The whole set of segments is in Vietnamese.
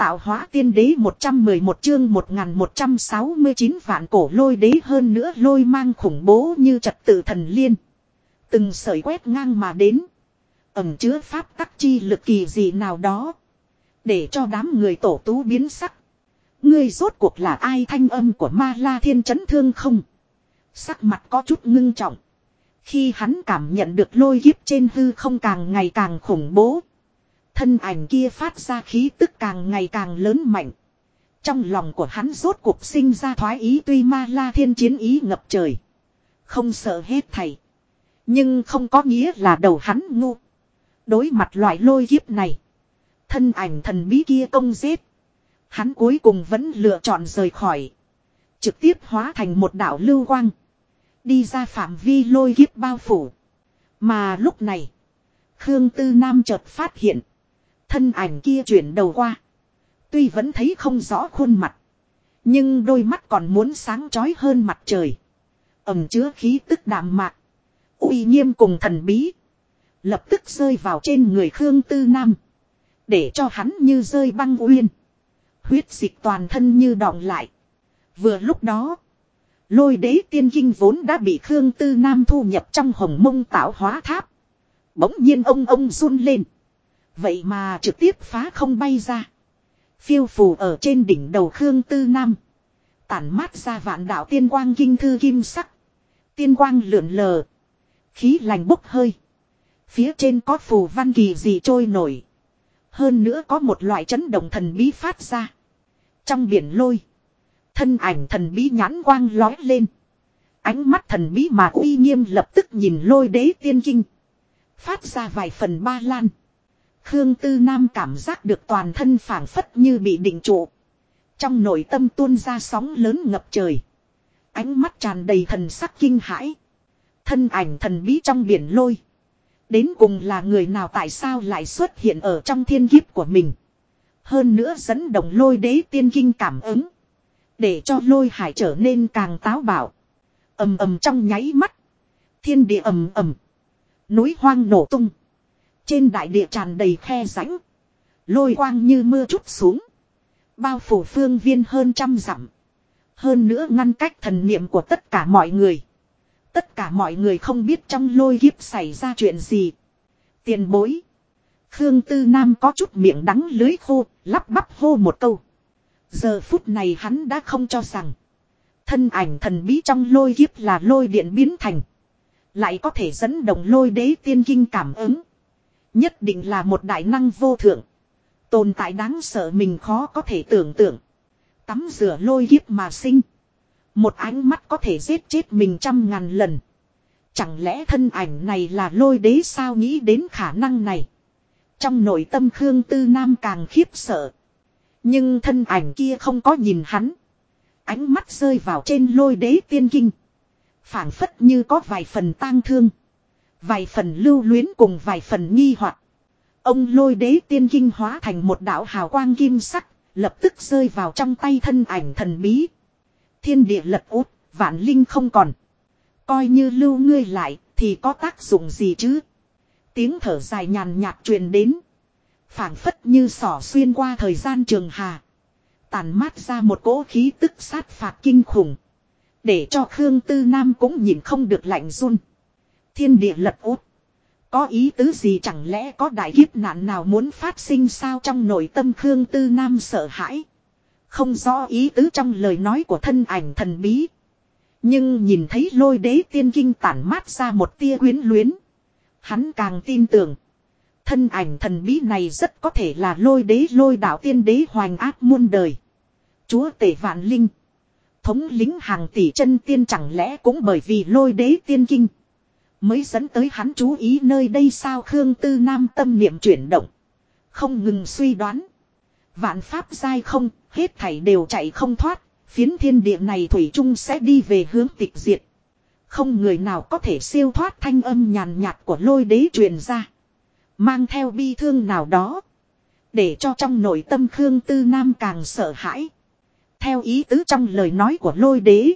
tạo hóa tiên đế 111 chương 1169 vạn cổ lôi đế, hơn nữa lôi mang khủng bố như trật tự thần liên. Từng sợi quét ngang mà đến. Ẩn chứa pháp tắc chi lực kỳ dị nào đó. Để cho đám người tổ tú biến sắc. Ngươi rốt cuộc là ai? Thanh âm của Ma La Thiên chấn thương không? Sắc mặt có chút ngưng trọng. Khi hắn cảm nhận được lôi kiếp trên hư không càng ngày càng khủng bố. Thân ảnh kia phát ra khí tức càng ngày càng lớn mạnh. Trong lòng của hắn rốt cuộc sinh ra thoái ý, tuy Ma La Thiên chiến ý ngập trời. Không sợ hết thảy. Nhưng không có nghĩa là đầu hắn ngu. Đối mặt loại lôi kiếp này. Thân ảnh thần bí kia công giết. Hắn cuối cùng vẫn lựa chọn rời khỏi. Trực tiếp hóa thành một đạo lưu quang. Đi ra phạm vi lôi kiếp bao phủ. Mà lúc này. Khương Tư Nam chợt phát hiện. Thân ảnh kia chuyển đầu qua. Tuy vẫn thấy không rõ khuôn mặt. Nhưng đôi mắt còn muốn sáng chói hơn mặt trời. Ẩm chứa khí tức đạm mạc. Uy nghiêm cùng thần bí. Lập tức rơi vào trên người Khương Tư Nam. Để cho hắn như rơi băng uyên. Huyết dịch toàn thân như đọng lại. Vừa lúc đó. Lôi đế tiên kinh vốn đã bị Khương Tư Nam thu nhập trong hồng mông tạo hóa tháp. Bỗng nhiên ông run lên. Vậy mà trực tiếp phá không bay ra. Phiêu phù ở trên đỉnh đầu Khương Tư Nam. Tản mát ra vạn đạo tiên quang kinh thư kim sắc. Tiên quang lượn lờ. Khí lành bốc hơi. Phía trên có phù văn kỳ dị trôi nổi. Hơn nữa có một loại chấn động thần bí phát ra. Trong biển lôi. Thân ảnh thần bí nhãn quang lói lên. Ánh mắt thần bí mà uy nghiêm lập tức nhìn lôi đế tiên kinh. Phát ra vài phần ba lan. Khương Tư Nam cảm giác được toàn thân phảng phất như bị định trụ. Trong nội tâm tuôn ra sóng lớn ngập trời. Ánh mắt tràn đầy thần sắc kinh hãi. Thân ảnh thần bí trong biển lôi. Đến cùng là người nào, tại sao lại xuất hiện ở trong thiên kiếp của mình. Hơn nữa dẫn động lôi đế tiên kinh cảm ứng. Để cho lôi hải trở nên càng táo bạo. Ầm ầm trong nháy mắt. Thiên địa ầm ầm. Núi hoang nổ tung. Trên đại địa tràn đầy khe rãnh. Lôi quang như mưa trút xuống. Bao phủ phương viên hơn 100 dặm. Hơn nữa ngăn cách thần niệm của tất cả mọi người. Tất cả mọi người không biết trong lôi kiếp xảy ra chuyện gì. Tiền bối. Khương Tư Nam có chút miệng đắng lưới khô, lắp bắp hô một câu. Giờ phút này hắn đã không cho rằng. Thân ảnh thần bí trong lôi kiếp là lôi điện biến thành. Lại có thể dẫn động lôi đế tiên kinh cảm ứng. Nhất định là một đại năng vô thượng. Tồn tại đáng sợ mình khó có thể tưởng tượng. Tắm rửa lôi kiếp mà sinh. Một ánh mắt có thể giết chết mình 100.000 lần. Chẳng lẽ thân ảnh này là lôi đế sao? Nghĩ đến khả năng này. Trong nội tâm Khương Tư Nam càng khiếp sợ. Nhưng thân ảnh kia không có nhìn hắn. Ánh mắt rơi vào trên lôi đế tiên kinh. Phảng phất như có vài phần tang thương. Vài phần lưu luyến cùng vài phần nghi hoặc. Ông lôi đế tiên kinh hóa thành một đạo hào quang kim sắc. Lập tức rơi vào trong tay thân ảnh thần bí. Thiên địa lật út, vạn linh không còn. Coi như lưu ngươi lại thì có tác dụng gì chứ? Tiếng thở dài nhàn nhạt truyền đến. Phảng phất như xỏ xuyên qua thời gian trường hà. Tàn mát ra một cỗ khí tức sát phạt kinh khủng. Để cho Khương Tư Nam cũng nhìn không được lạnh run. Thiên địa lật út. Có ý tứ gì, chẳng lẽ có đại kiếp nạn nào muốn phát sinh sao? Trong nội tâm Khương Tư Nam sợ hãi. Không rõ ý tứ trong lời nói của thân ảnh thần bí. Nhưng nhìn thấy lôi đế tiên kinh tản mát ra một tia quyến luyến. Hắn càng tin tưởng. Thân ảnh thần bí này rất có thể là lôi đế, lôi đạo tiên đế hoành áp muôn đời. Chúa tể vạn linh. Thống lính hàng tỷ chân tiên, chẳng lẽ cũng bởi vì lôi đế tiên kinh mới dẫn tới hắn chú ý nơi đây sao? Khương Tư Nam tâm niệm chuyển động. Không ngừng suy đoán. Vạn pháp giai không, hết thảy đều chạy không thoát. Phiến thiên địa này thủy chung sẽ đi về hướng tịch diệt. Không người nào có thể siêu thoát. Thanh âm nhàn nhạt của lôi đế truyền ra. Mang theo bi thương nào đó. Để cho trong nội tâm Khương Tư Nam càng sợ hãi. Theo ý tứ trong lời nói của lôi đế.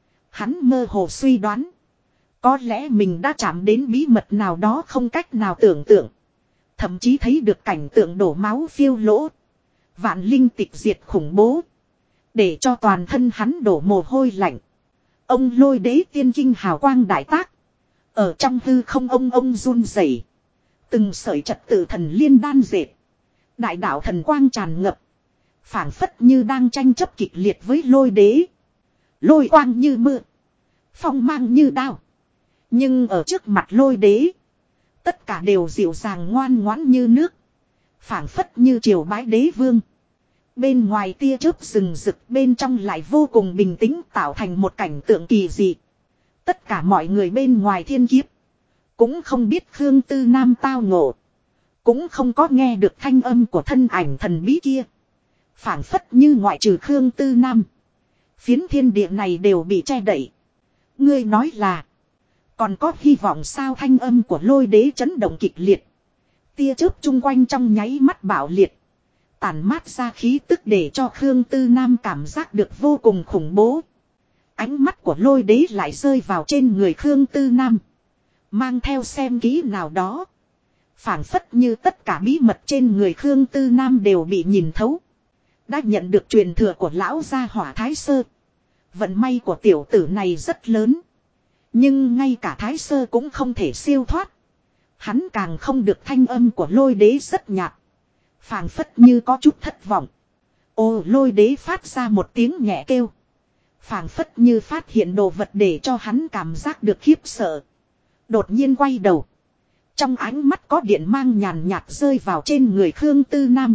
Hắn mơ hồ suy đoán. Có lẽ mình đã chạm đến bí mật nào đó không cách nào tưởng tượng. Thậm chí thấy được cảnh tượng đổ máu phiêu lỗ. Vạn linh tịch diệt khủng bố. Để cho toàn thân hắn đổ mồ hôi lạnh. Ông lôi đế tiên kinh hào quang đại tác. Ở trong hư không ông run rẩy. Từng sợi trật tự thần liên đan dệt. Đại đạo thần quang tràn ngập. Phảng phất như đang tranh chấp kịch liệt với lôi đế. Lôi quang như mưa. Phong mang như đao. Nhưng ở trước mặt lôi đế. Tất cả đều dịu dàng ngoan ngoãn như nước. Phảng phất như triều bái đế vương. Bên ngoài tia chớp rừng rực, bên trong lại vô cùng bình tĩnh, tạo thành một cảnh tượng kỳ dị. Tất cả mọi người bên ngoài thiên kiếp. Cũng không biết Khương Tư Nam tao ngộ. Cũng không có nghe được thanh âm của thân ảnh thần bí kia. Phảng phất như ngoại trừ Khương Tư Nam. Phiến thiên địa này đều bị che đậy. Ngươi nói là. Còn có hy vọng sao, thanh âm của lôi đế chấn động kịch liệt. Tia chớp chung quanh trong nháy mắt bạo liệt. Tản mát ra khí tức để cho Khương Tư Nam cảm giác được vô cùng khủng bố. Ánh mắt của lôi đế lại rơi vào trên người Khương Tư Nam. Mang theo xem kỹ nào đó. Phảng phất như tất cả bí mật trên người Khương Tư Nam đều bị nhìn thấu. Đã nhận được truyền thừa của lão gia hỏa Thái Sơ. Vận may của tiểu tử này rất lớn. Nhưng ngay cả Thái Sơ cũng không thể siêu thoát. Hắn càng không được, thanh âm của lôi đế rất nhạt. Phảng phất như có chút thất vọng. Ô, lôi đế phát ra một tiếng nhẹ kêu. Phảng phất như phát hiện đồ vật để cho hắn cảm giác được khiếp sợ. Đột nhiên quay đầu. Trong ánh mắt có điện mang nhàn nhạt rơi vào trên người Khương Tư Nam.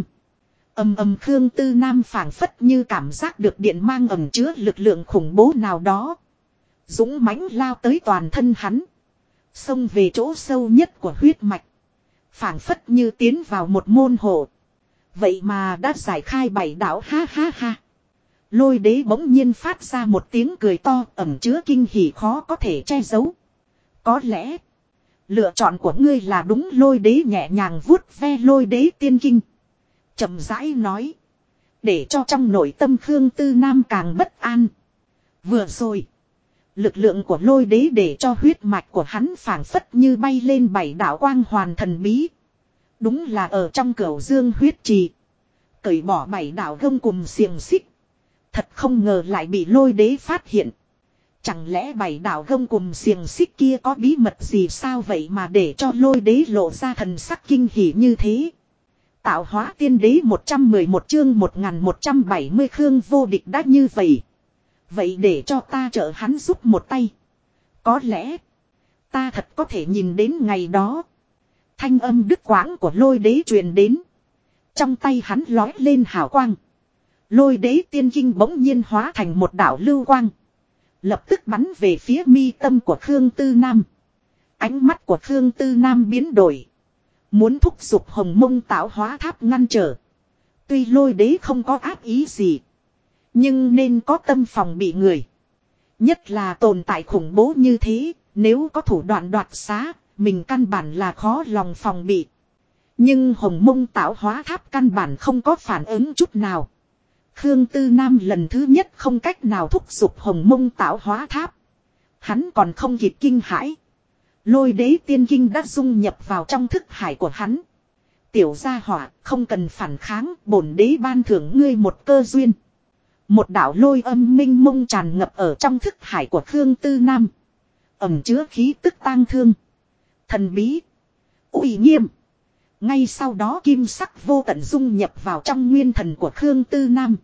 Khương Tư Nam phảng phất như cảm giác được điện mang ẩn chứa lực lượng khủng bố nào đó. Dũng mãnh lao tới toàn thân hắn. Xông về chỗ sâu nhất của huyết mạch. Phảng phất như tiến vào một môn hộ. Vậy mà đã giải khai 7 đạo, ha ha ha. Lôi đế bỗng nhiên phát ra một tiếng cười to, ẩn chứa kinh hỉ khó có thể che giấu. Có lẽ lựa chọn của ngươi là đúng. Lôi đế nhẹ nhàng vuốt ve lôi đế tiên kinh. Chậm rãi nói. Để cho trong nội tâm Khương Tư Nam càng bất an. Vừa rồi. Lực lượng của lôi đế để cho huyết mạch của hắn phảng phất như bay lên 7 đạo quang hoàn thần bí. Đúng là ở trong cửu dương huyết trì. Cởi bỏ 7 đạo gông cùm xiềng xích. Thật không ngờ lại bị lôi đế phát hiện. Chẳng lẽ 7 đạo gông cùm xiềng xích kia có bí mật gì sao vậy mà để cho lôi đế lộ ra thần sắc kinh hỉ như thế. Tạo hóa tiên đế 111 chương 1170 Khương vô địch đã như vậy. Vậy để cho ta trợ hắn giúp một tay. Có lẽ ta thật có thể nhìn đến ngày đó. Thanh âm đứt quãng của lôi đế truyền đến. Trong tay hắn lói lên hào quang. Lôi đế tiên kinh bỗng nhiên hóa thành một đạo lưu quang. Lập tức bắn về phía mi tâm của Khương Tư Nam. Ánh mắt của Khương Tư Nam biến đổi. Muốn thúc giục hồng mông tạo hóa tháp ngăn trở. Tuy lôi đế không có ác ý gì. Nhưng nên có tâm phòng bị người. Nhất là tồn tại khủng bố như thế. Nếu có thủ đoạn đoạt xá. Mình căn bản là khó lòng phòng bị. Nhưng hồng mông tạo hóa tháp căn bản không có phản ứng chút nào. Khương Tư Nam lần thứ nhất không cách nào thúc giục hồng mông tạo hóa tháp. Hắn còn không kịp kinh hãi. Lôi đế tiên kinh đã dung nhập vào trong thức hải của hắn. Tiểu gia hỏa, không cần phản kháng, bổn đế ban thưởng ngươi một cơ duyên. Một đạo lôi âm minh mông tràn ngập ở trong thức hải của Khương Tư Nam. Ẩm chứa khí tức tang thương. Thần bí. Uy nghiêm. Ngay sau đó kim sắc vô tận dung nhập vào trong nguyên thần của Khương Tư Nam.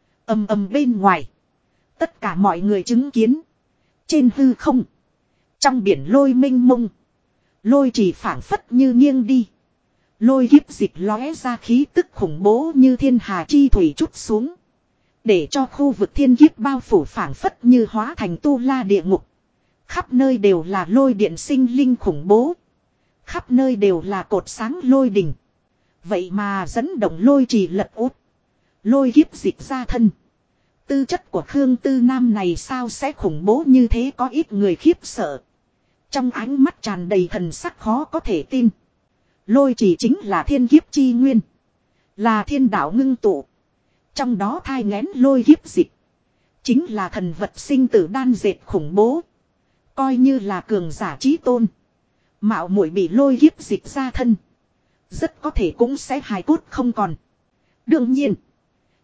Bên ngoài. Tất cả mọi người chứng kiến. Trên hư không. Trong biển lôi minh mông. Lôi chỉ phảng phất như nghiêng đi. Lôi kiếp dịch lóe ra khí tức khủng bố như thiên hà chi thủy trút xuống. Để cho khu vực thiên kiếp bao phủ phảng phất như hóa thành tu la địa ngục. Khắp nơi đều là lôi điện sinh linh khủng bố. Khắp nơi đều là cột sáng lôi đỉnh. Vậy mà dẫn động lôi trì lật út. Lôi kiếp dịch ra thân. Tư chất của Khương Tư Nam này sao sẽ khủng bố như thế, có ít người khiếp sợ. Trong ánh mắt tràn đầy thần sắc khó có thể tin. Lôi trì chính là thiên kiếp chi nguyên. Là thiên đạo ngưng tụ. Trong đó thai nghén lôi kiếp dịch. Chính là thần vật sinh tử đan dệt khủng bố. Coi như là cường giả chí tôn. Mạo muội bị lôi kiếp dịch ra thân. Rất có thể cũng sẽ hài cốt không còn. Đương nhiên.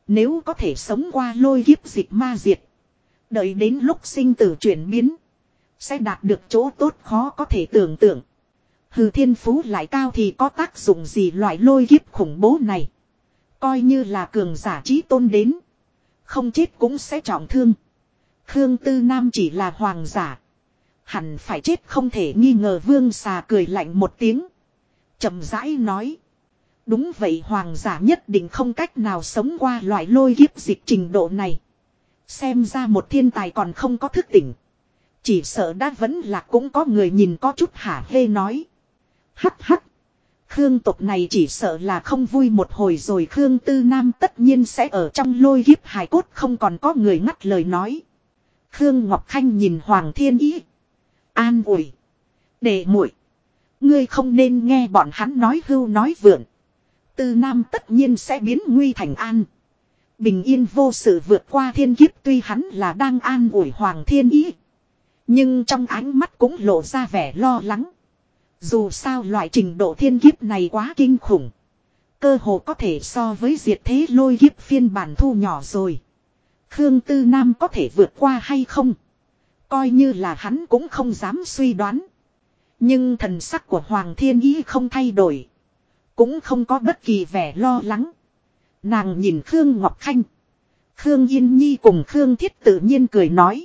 Nếu có thể sống qua lôi kiếp dịch ma diệt. Đợi đến lúc sinh tử chuyển biến. Sẽ đạt được chỗ tốt khó có thể tưởng tượng. Hừ, thiên phú lại cao thì có tác dụng gì loại lôi kiếp khủng bố này. Coi như là cường giả trí tôn đến. Không chết cũng sẽ trọng thương. Khương Tư Nam chỉ là hoàng giả. Hẳn phải chết không thể nghi ngờ. Vương Xà cười lạnh một tiếng. Chậm rãi nói. Đúng vậy, hoàng giả nhất định không cách nào sống qua loại lôi kiếp dịch trình độ này. Xem ra một thiên tài còn không có thức tỉnh. Chỉ sợ đã vẫn là cũng có người nhìn có chút hả hê nói. Hắc hắc. Khương tộc này chỉ sợ là không vui một hồi rồi. Khương Tư Nam tất nhiên sẽ ở trong lôi kiếp hài cốt, không còn có người ngắt lời nói. Khương Ngọc Khanh nhìn Hoàng Thiên Ý. An ủi. Đệ muội, ngươi không nên nghe bọn hắn nói hưu nói vượn. Tư Nam tất nhiên sẽ biến nguy thành an. Bình yên vô sự vượt qua thiên kiếp. Tuy hắn là đang an ủi Hoàng Thiên Ý, nhưng trong ánh mắt cũng lộ ra vẻ lo lắng. Dù sao loại trình độ thiên kiếp này quá kinh khủng. Cơ hồ có thể so với diệt thế lôi kiếp phiên bản thu nhỏ rồi. Khương Tư Nam có thể vượt qua hay không? Coi như là hắn cũng không dám suy đoán. Nhưng thần sắc của Hoàng Thiên Ý không thay đổi. Cũng không có bất kỳ vẻ lo lắng. Nàng nhìn Khương Ngọc Khanh, Khương Yên Nhi cùng Khương Thiết tự nhiên cười nói.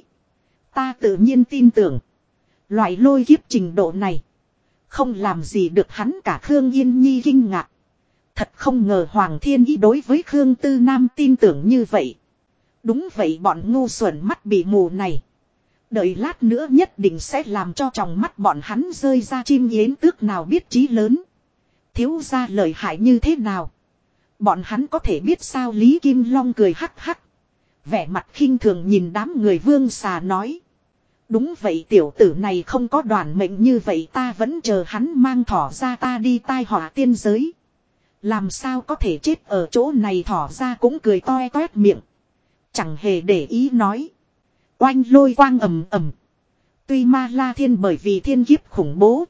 Ta tự nhiên tin tưởng. Loại lôi kiếp trình độ này không làm gì được hắn cả. Khương Yên Nhi kinh ngạc. Thật không ngờ Hoàng Thiên Ý đối với Khương Tư Nam tin tưởng như vậy. Đúng vậy, bọn ngu xuẩn mắt bị mù này. Đợi lát nữa nhất định sẽ làm cho tròng mắt bọn hắn rơi ra chim yến tước nào biết chí lớn. Thiếu gia lợi hại như thế nào? Bọn hắn có thể biết sao? Lý Kim Long cười hắc hắc. Vẻ mặt khinh thường nhìn đám người. Vương Xà nói. Đúng vậy, tiểu tử này không có đoàn mệnh như vậy, ta vẫn chờ hắn mang thỏ ra ta đi tai họa tiên giới. Làm sao có thể chết ở chỗ này? Thỏ ra cũng cười toe toét miệng. Chẳng hề để ý nói. Oanh lôi quang ầm ầm. Tuy Ma La Thiên bởi vì thiên kiếp khủng bố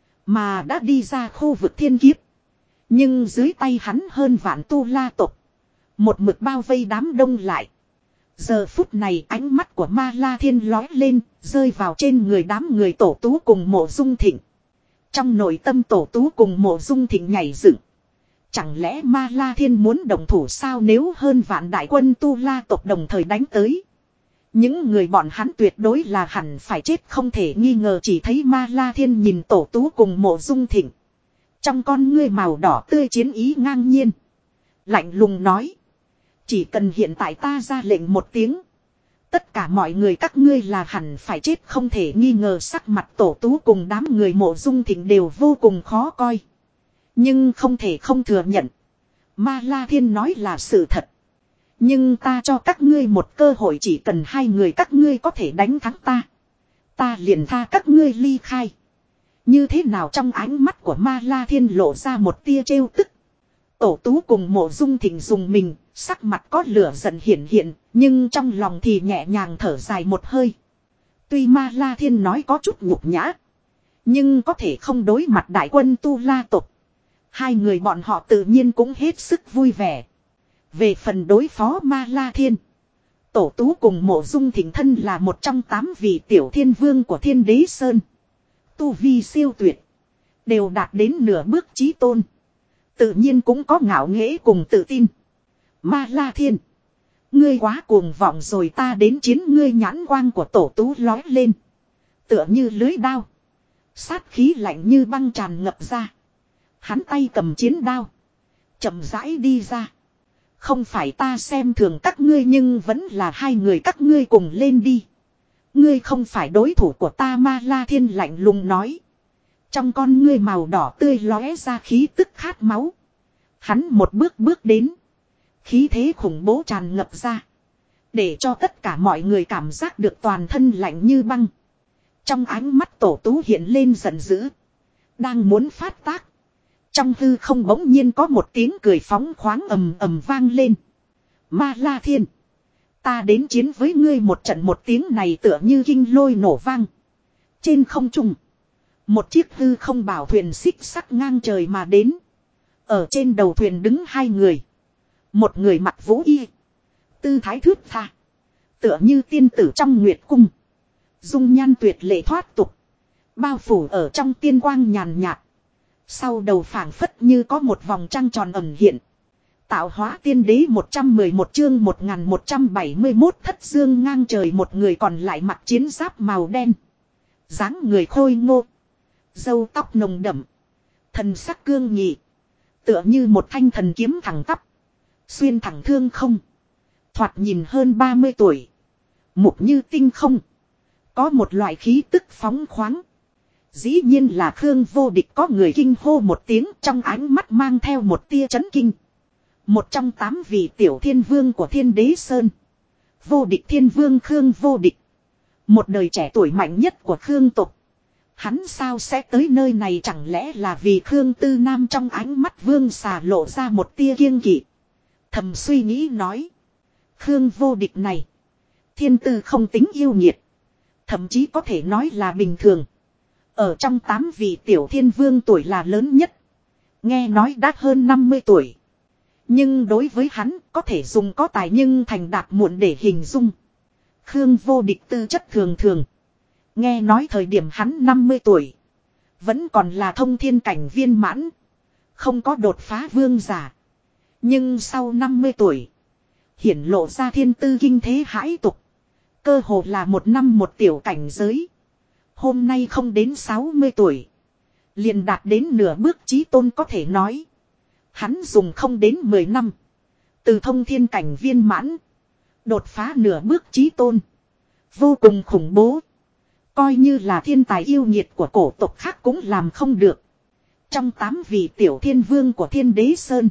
mà đã đi ra khu vực thiên kiếp, nhưng dưới tay hắn hơn vạn tu la tộc một mực bao vây đám đông lại. Giờ phút này ánh mắt của Ma La Thiên lói lên, rơi vào trên người đám người Tổ Tú cùng Mộ Dung Thịnh. Trong nội tâm Tổ Tú cùng Mộ Dung Thịnh nhảy dựng. Chẳng lẽ Ma La Thiên muốn đồng thủ sao? Nếu hơn vạn đại quân tu la tộc đồng thời đánh tới, những người bọn hắn tuyệt đối là hẳn phải chết không thể nghi ngờ. Chỉ thấy Ma La Thiên nhìn Tổ Tú cùng Mộ Dung Thịnh, trong con ngươi màu đỏ tươi chiến ý ngang nhiên. Lạnh lùng nói. Chỉ cần hiện tại ta ra lệnh một tiếng, tất cả mọi người các ngươi là hẳn phải chết không thể nghi ngờ. Sắc mặt Tổ Tú cùng đám người Mộ Dung Thịnh đều vô cùng khó coi. Nhưng không thể không thừa nhận, Ma La Thiên nói là sự thật. Nhưng ta cho các ngươi một cơ hội, chỉ cần hai người các ngươi có thể đánh thắng ta, ta liền tha các ngươi ly khai. Như thế nào? Trong ánh mắt của Ma La Thiên lộ ra một tia trêu tức. Tổ Tú cùng Mộ Dung Thịnh dùng mình, sắc mặt có lửa giận hiển hiện, nhưng trong lòng thì nhẹ nhàng thở dài một hơi. Tuy Ma La Thiên nói có chút nhục nhã, nhưng có thể không đối mặt đại quân tu la tộc, hai người bọn họ tự nhiên cũng hết sức vui vẻ. Về phần đối phó Ma La Thiên, Tổ Tú cùng Mộ Dung Thịnh thân là một trong 8 vị tiểu thiên vương của Thiên Đế Sơn, tu vi siêu tuyệt, đều đạt đến nửa bước chí tôn, tự nhiên cũng có ngạo nghễ cùng tự tin. Ma La Thiên, ngươi quá cuồng vọng rồi, ta đến chiến. Ngươi nhãn quang của Tổ Tú lói lên, tựa như lưới đao, sát khí lạnh như băng tràn ngập ra. Hắn tay cầm chiến đao, chậm rãi đi ra. Không phải ta xem thường các ngươi, nhưng vẫn là hai người các ngươi cùng lên đi. Ngươi không phải đối thủ của ta. Ma La Thiên lạnh lùng nói. Trong con ngươi màu đỏ tươi lóe ra khí tức khát máu. Hắn một bước bước đến, khí thế khủng bố tràn ngập ra, để cho tất cả mọi người cảm giác được toàn thân lạnh như băng. Trong ánh mắt Tổ Tú hiện lên giận dữ, đang muốn phát tác. Trong hư không bỗng nhiên có một tiếng cười phóng khoáng ầm ầm vang lên. Ma La Thiên, ta đến chiến với ngươi một trận. Một tiếng này tựa như kinh lôi nổ vang. Trên không trung, một chiếc hư không bảo thuyền xích sắc ngang trời mà đến. Ở trên đầu thuyền đứng hai người. Một người mặc vũ y, Tư thái thướt tha. Tựa như tiên tử trong nguyệt cung. Dung nhan tuyệt lệ thoát tục. Bao phủ ở trong tiên quang nhàn nhạt. Sau đầu phảng phất như có một vòng trăng tròn ẩn hiện. Tạo hóa tiên đế 111 chương 1171 thất dương ngang trời, một người còn lại mặc chiến giáp màu đen. Dáng người khôi ngô. Râu tóc nồng đậm. Thần sắc cương nghị. Tựa như một thanh thần kiếm thẳng tắp. Xuyên thẳng thương không. Thoạt nhìn hơn 30 tuổi. Mục như tinh không. Có một loại khí tức phóng khoáng. Dĩ nhiên là Khương Vô Địch, có người kinh hô một tiếng, trong ánh mắt mang theo một tia chấn kinh. Một trong 8 vị tiểu thiên vương của Thiên Đế Sơn. Vô Địch Thiên Vương Khương Vô Địch. Một đời trẻ tuổi mạnh nhất của Khương tộc. Hắn sao sẽ tới nơi này, chẳng lẽ là vì Khương Tư Nam? Trong ánh mắt Vương Xà lộ ra một tia kiêng kỵ. Thầm suy nghĩ nói. Khương Vô Địch này. Thiên tư không tính yêu nghiệt. Thậm chí có thể nói là bình thường. Ở trong 8 vị tiểu thiên vương tuổi là lớn nhất. Nghe nói đã hơn 50 tuổi. Nhưng đối với hắn có thể dùng có tài nhưng thành đạt muộn để hình dung. Khương Vô Địch tư chất thường thường. Nghe nói thời điểm hắn 50 tuổi. Vẫn còn là thông thiên cảnh viên mãn. Không có đột phá vương giả. Nhưng sau 50 tuổi. Hiển lộ ra thiên tư kinh thế hãi tục. Cơ hồ là một năm một tiểu cảnh giới. Hôm nay không đến 60 tuổi. Liền đạt đến nửa bước chí tôn, có thể nói. Hắn dùng không đến 10 năm. Từ thông thiên cảnh viên mãn. Đột phá nửa bước chí tôn. Vô cùng khủng bố. Coi như là thiên tài yêu nghiệt của cổ tộc khác cũng làm không được. Trong 8 vị tiểu thiên vương của Thiên Đế Sơn.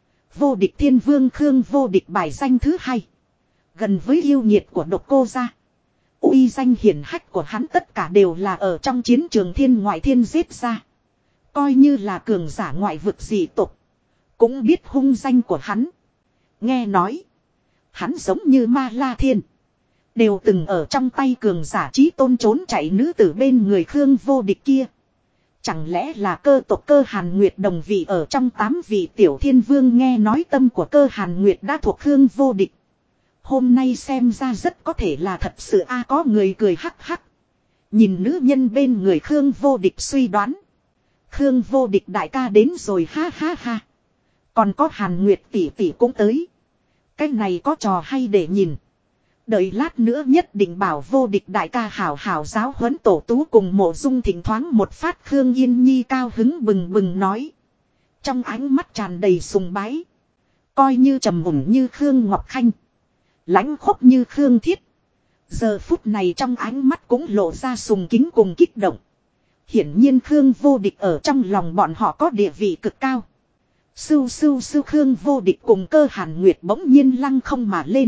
Vô Địch Thiên Vương Khương Vô Địch bài danh thứ 2. Gần với yêu nghiệt của Độc Cô gia. Uy danh hiển hách của hắn tất cả đều là ở trong chiến trường thiên ngoại thiên giết ra. Coi như là cường giả ngoại vực dị tộc. Cũng biết hung danh của hắn. Nghe nói. Hắn giống như Ma La Thiên. Đều từng ở trong tay cường giả chí tôn trốn chạy nữ tử bên người Khương Vô Địch kia. Chẳng lẽ là cơ tộc Cơ Hàn Nguyệt đồng vị ở trong 8 vị tiểu thiên vương? Nghe nói tâm của Cơ Hàn Nguyệt đã thuộc Khương Vô Địch. Hôm nay xem ra rất có thể là thật sự a. Có người cười hắc hắc. Nhìn nữ nhân bên người Khương Vô Địch suy đoán. Khương Vô Địch đại ca đến rồi, ha ha ha. Còn có Hàn Nguyệt tỷ tỷ cũng tới. Cái này có trò hay để nhìn. Đợi lát nữa nhất định bảo Vô Địch đại ca hảo hảo giáo huấn tổ tú cùng Mộ Dung thỉnh thoáng một phát. Khương Yên Nhi cao hứng bừng bừng nói. Trong ánh mắt tràn đầy sùng bái. Coi như trầm ổn như Khương Ngọc Khanh. Lãnh khốc như Khương Thiết. Giờ phút này trong ánh mắt cũng lộ ra sùng kính cùng kích động. Hiển nhiên Khương Vô Địch ở trong lòng bọn họ có địa vị cực cao. Sưu sưu sưu, Khương Vô Địch cùng Cơ Hàn Nguyệt bỗng nhiên lăng không mà lên.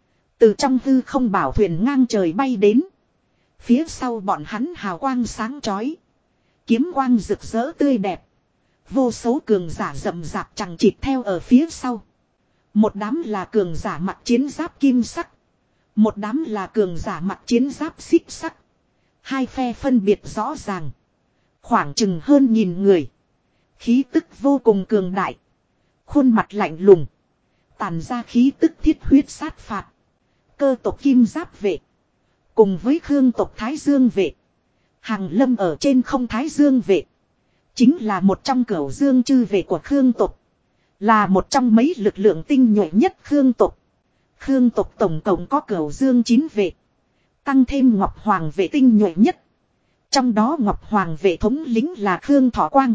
Từ trong hư không bảo thuyền ngang trời bay đến. Phía sau bọn hắn hào quang sáng chói. Kiếm quang rực rỡ tươi đẹp. Vô số cường giả rậm rạp chẳng chịt theo ở phía sau. Một đám là cường giả mặc chiến giáp kim sắc. Một đám là cường giả mặc chiến giáp xích sắc. Hai phe phân biệt rõ ràng. Khoảng chừng hơn 1000 người. Khí tức vô cùng cường đại. Khuôn mặt lạnh lùng. Tàn ra khí tức thiết huyết sát phạt. Cơ tộc Kim Giáp vệ. Cùng với Khương tộc Thái Dương vệ. Hàng lâm ở trên không Thái Dương vệ. Chính là một trong cửu dương chư vệ của Khương tộc. Là một trong mấy lực lượng tinh nhuệ nhất Khương tộc. Khương tộc tổng cộng có cửu dương 9 vệ. Tăng thêm Ngọc Hoàng vệ tinh nhuệ nhất. Trong đó Ngọc Hoàng vệ thống lĩnh là Khương Thọ Quang.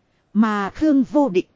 Mà Khương Vô Địch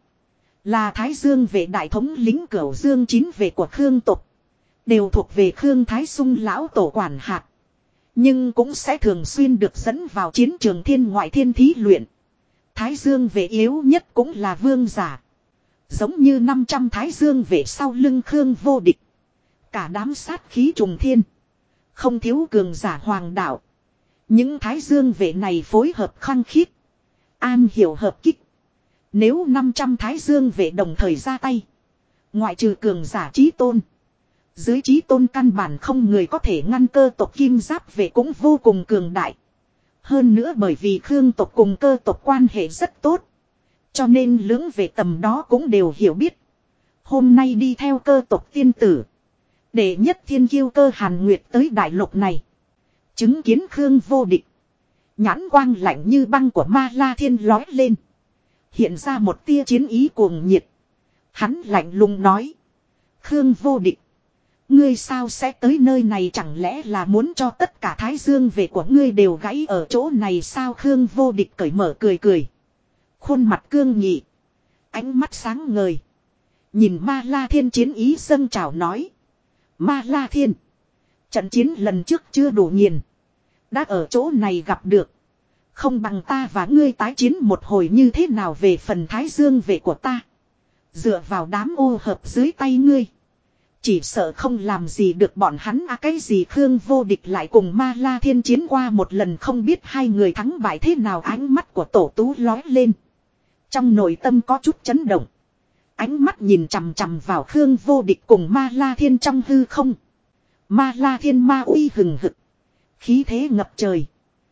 là Thái Dương vệ đại thống lĩnh cửu dương 9 vệ của Khương tộc. Đều thuộc về Khương Thái Sung lão tổ quản hạt. Nhưng cũng sẽ thường xuyên được dẫn vào chiến trường thiên ngoại thiên thí luyện. Thái Dương vệ yếu nhất cũng là vương giả. Giống như 500 Thái Dương vệ sau lưng Khương Vô Địch. Cả đám sát khí trùng thiên. Không thiếu cường giả hoàng đạo. Những Thái Dương vệ này phối hợp khăng khít. An hiểu hợp kích. Nếu 500 Thái Dương vệ đồng thời ra tay. Ngoại trừ cường giả chí tôn. Dưới chí tôn căn bản không người có thể ngăn. Cơ tộc Kim Giáp vệ cũng vô cùng cường đại. Hơn nữa bởi vì Khương tộc cùng cơ tộc quan hệ rất tốt. Cho nên lưỡng về tầm đó cũng đều hiểu biết. Hôm nay đi theo cơ tộc tiên tử. Đệ nhất thiên kiêu Cơ Hàn Nguyệt tới đại lục này. Chứng kiến Khương Vô Địch. Nhãn quang lạnh như băng của Ma La Thiên lói lên. Hiện ra một tia chiến ý cuồng nhiệt. Hắn lạnh lùng nói. Khương Vô Địch. Ngươi sao sẽ tới nơi này, chẳng lẽ là muốn cho tất cả Thái Dương về của ngươi đều gãy ở chỗ này sao? Khương Vô Địch cởi mở cười cười. Khuôn mặt cương nghị. Ánh mắt sáng ngời. Nhìn Ma La Thiên chiến ý dâng trào nói. Ma La Thiên. Trận chiến lần trước chưa đủ nghiền. Đã ở chỗ này gặp được. Không bằng ta và ngươi tái chiến một hồi như thế nào? Về phần Thái Dương về của ta. Dựa vào đám ô hợp dưới tay ngươi. Chỉ sợ không làm gì được bọn hắn cái gì. Khương Vô Địch lại cùng Ma La Thiên chiến qua một lần, không biết hai người thắng bại thế nào. Ánh mắt của Tổ Tú lói lên. Trong nội tâm có chút chấn động. Ánh mắt nhìn chằm chằm vào Khương Vô Địch cùng Ma La Thiên trong hư không. Ma La Thiên ma uy hừng hực. Khí thế ngập trời.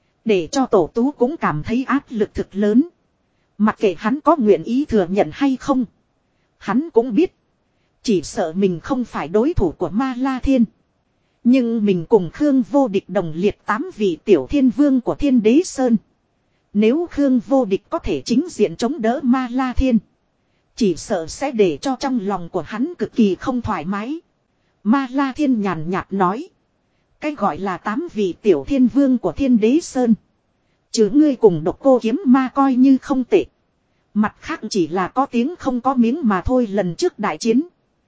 Để cho Tổ Tú cũng cảm thấy áp lực thực lớn. Mặc kệ hắn có nguyện ý thừa nhận hay không. Hắn cũng biết. Chỉ sợ mình không phải đối thủ của Ma La Thiên. Nhưng mình cùng Khương Vô Địch đồng liệt 8 vị tiểu thiên vương của Thiên Đế Sơn. Nếu Khương Vô Địch có thể chính diện chống đỡ Ma La Thiên. Chỉ sợ sẽ để cho trong lòng của hắn cực kỳ không thoải mái. Ma La Thiên nhàn nhạt nói. Cái gọi là 8 vị tiểu thiên vương của Thiên Đế Sơn. Chứ ngươi cùng Độc Cô Kiếm Ma coi như không tệ. Mặt khác chỉ là có tiếng không có miếng mà thôi. Lần trước đại chiến.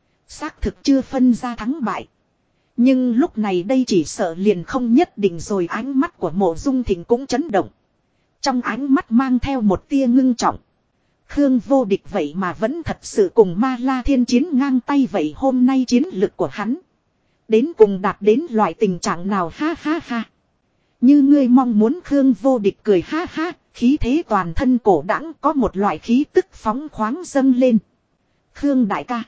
Xác thực chưa phân ra thắng bại. Nhưng lúc này đây chỉ sợ liền không nhất định rồi. Ánh mắt của Mộ Dung Thịnh cũng chấn động. Trong ánh mắt mang theo một tia ngưng trọng. Khương Vô Địch vậy mà vẫn thật sự cùng Ma La Thiên chiến ngang tay vậy. Hôm nay chiến lực của hắn đến cùng đạt đến loại tình trạng nào? Ha ha ha. Như ngươi mong muốn. Khương Vô Địch cười ha ha. Khí thế toàn thân cổ đãng, có một loại khí tức phóng khoáng dâng lên. Khương đại ca.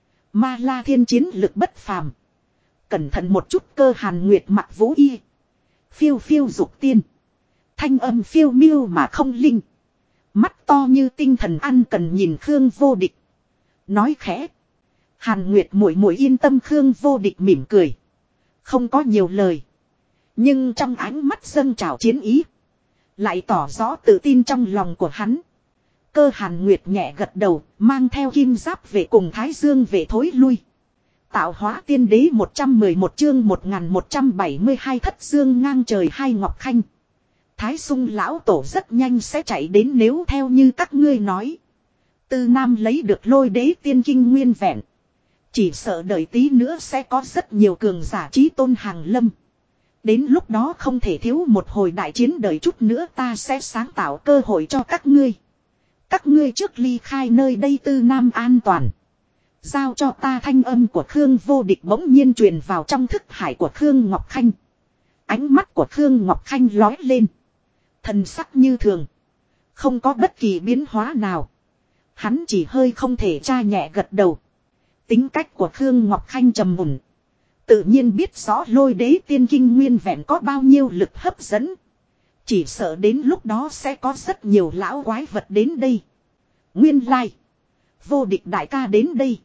Ma La Thiên chiến lực bất phàm. Cẩn thận một chút. Cơ Hàn Nguyệt mặc vũ y. Phiêu phiêu dục tiên. Thanh âm phiêu miêu mà không linh. Mắt to như tinh thần ăn cần nhìn Khương Vô Địch. Nói khẽ. Hàn Nguyệt muội muội yên tâm. Khương Vô Địch mỉm cười. Không có nhiều lời. Nhưng trong ánh mắt dâng trào chiến ý. Lại tỏ rõ tự tin trong lòng của hắn. Cơ Hàn Nguyệt nhẹ gật đầu. Mang theo kim giáp về cùng Thái Dương về thối lui. Tạo hóa tiên đế 111 chương 1172 thất dương ngang trời. Hai Ngọc Khanh. Thái Sung lão tổ rất nhanh sẽ chạy đến. Nếu theo như các ngươi nói. Tư Nam lấy được Lôi Đế tiên kinh nguyên vẹn. Chỉ sợ đợi tí nữa sẽ có rất nhiều cường giả chí tôn hàng lâm. Đến lúc đó không thể thiếu một hồi đại chiến. Đợi chút nữa ta sẽ sáng tạo cơ hội cho các ngươi. Các ngươi trước ly khai nơi đây. Tư Nam an toàn. Giao cho ta. Thanh âm của Khương Vô Địch bỗng nhiên truyền vào trong thức hải của Khương Ngọc Khanh. Ánh mắt của Khương Ngọc Khanh lói lên. Thần sắc như thường. Không có bất kỳ biến hóa nào. Hắn chỉ hơi không thể tra nhẹ gật đầu. Tính cách của Khương Ngọc Khanh trầm mùn. Tự nhiên biết rõ Lôi Đế tiên kinh nguyên vẹn có bao nhiêu lực hấp dẫn. Chỉ sợ đến lúc đó sẽ có rất nhiều lão quái vật đến đây. Nguyên lai. Vô Địch đại ca đến đây.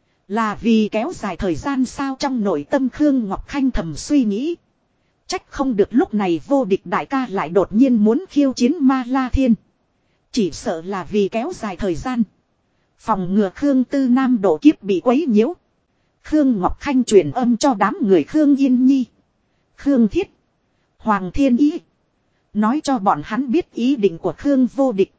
Là vì kéo dài thời gian sao? Trong nội tâm Khương Ngọc Khanh thầm suy nghĩ. Trách không được lúc này Vô Địch đại ca lại đột nhiên muốn khiêu chiến Ma La Thiên. Chỉ sợ là vì kéo dài thời gian. Phòng ngừa Khương Tư Nam độ kiếp bị quấy nhiễu. Khương Ngọc Khanh truyền âm cho đám người Khương Yên Nhi. Khương Thiết. Hoàng Thiên Ý. Nói cho bọn hắn biết ý định của Khương Vô Địch.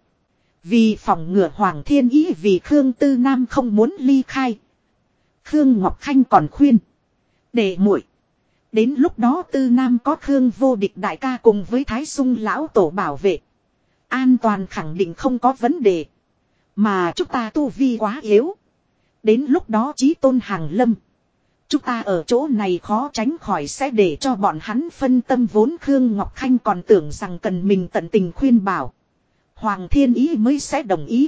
Vì phòng ngừa Hoàng Thiên Ý vì Khương Tư Nam không muốn ly khai. Khương Ngọc Khanh còn khuyên. Để muội. Đến lúc đó Tư Nam có Khương Vô Địch đại ca cùng với Thái Sung lão tổ bảo vệ. An toàn khẳng định không có vấn đề. Mà chúng ta tu vi quá yếu. Đến lúc đó chí tôn hàng lâm. Chúng ta ở chỗ này khó tránh khỏi sẽ để cho bọn hắn phân tâm. Vốn Khương Ngọc Khanh còn tưởng rằng cần mình tận tình khuyên bảo. Hoàng Thiên Ý mới sẽ đồng ý.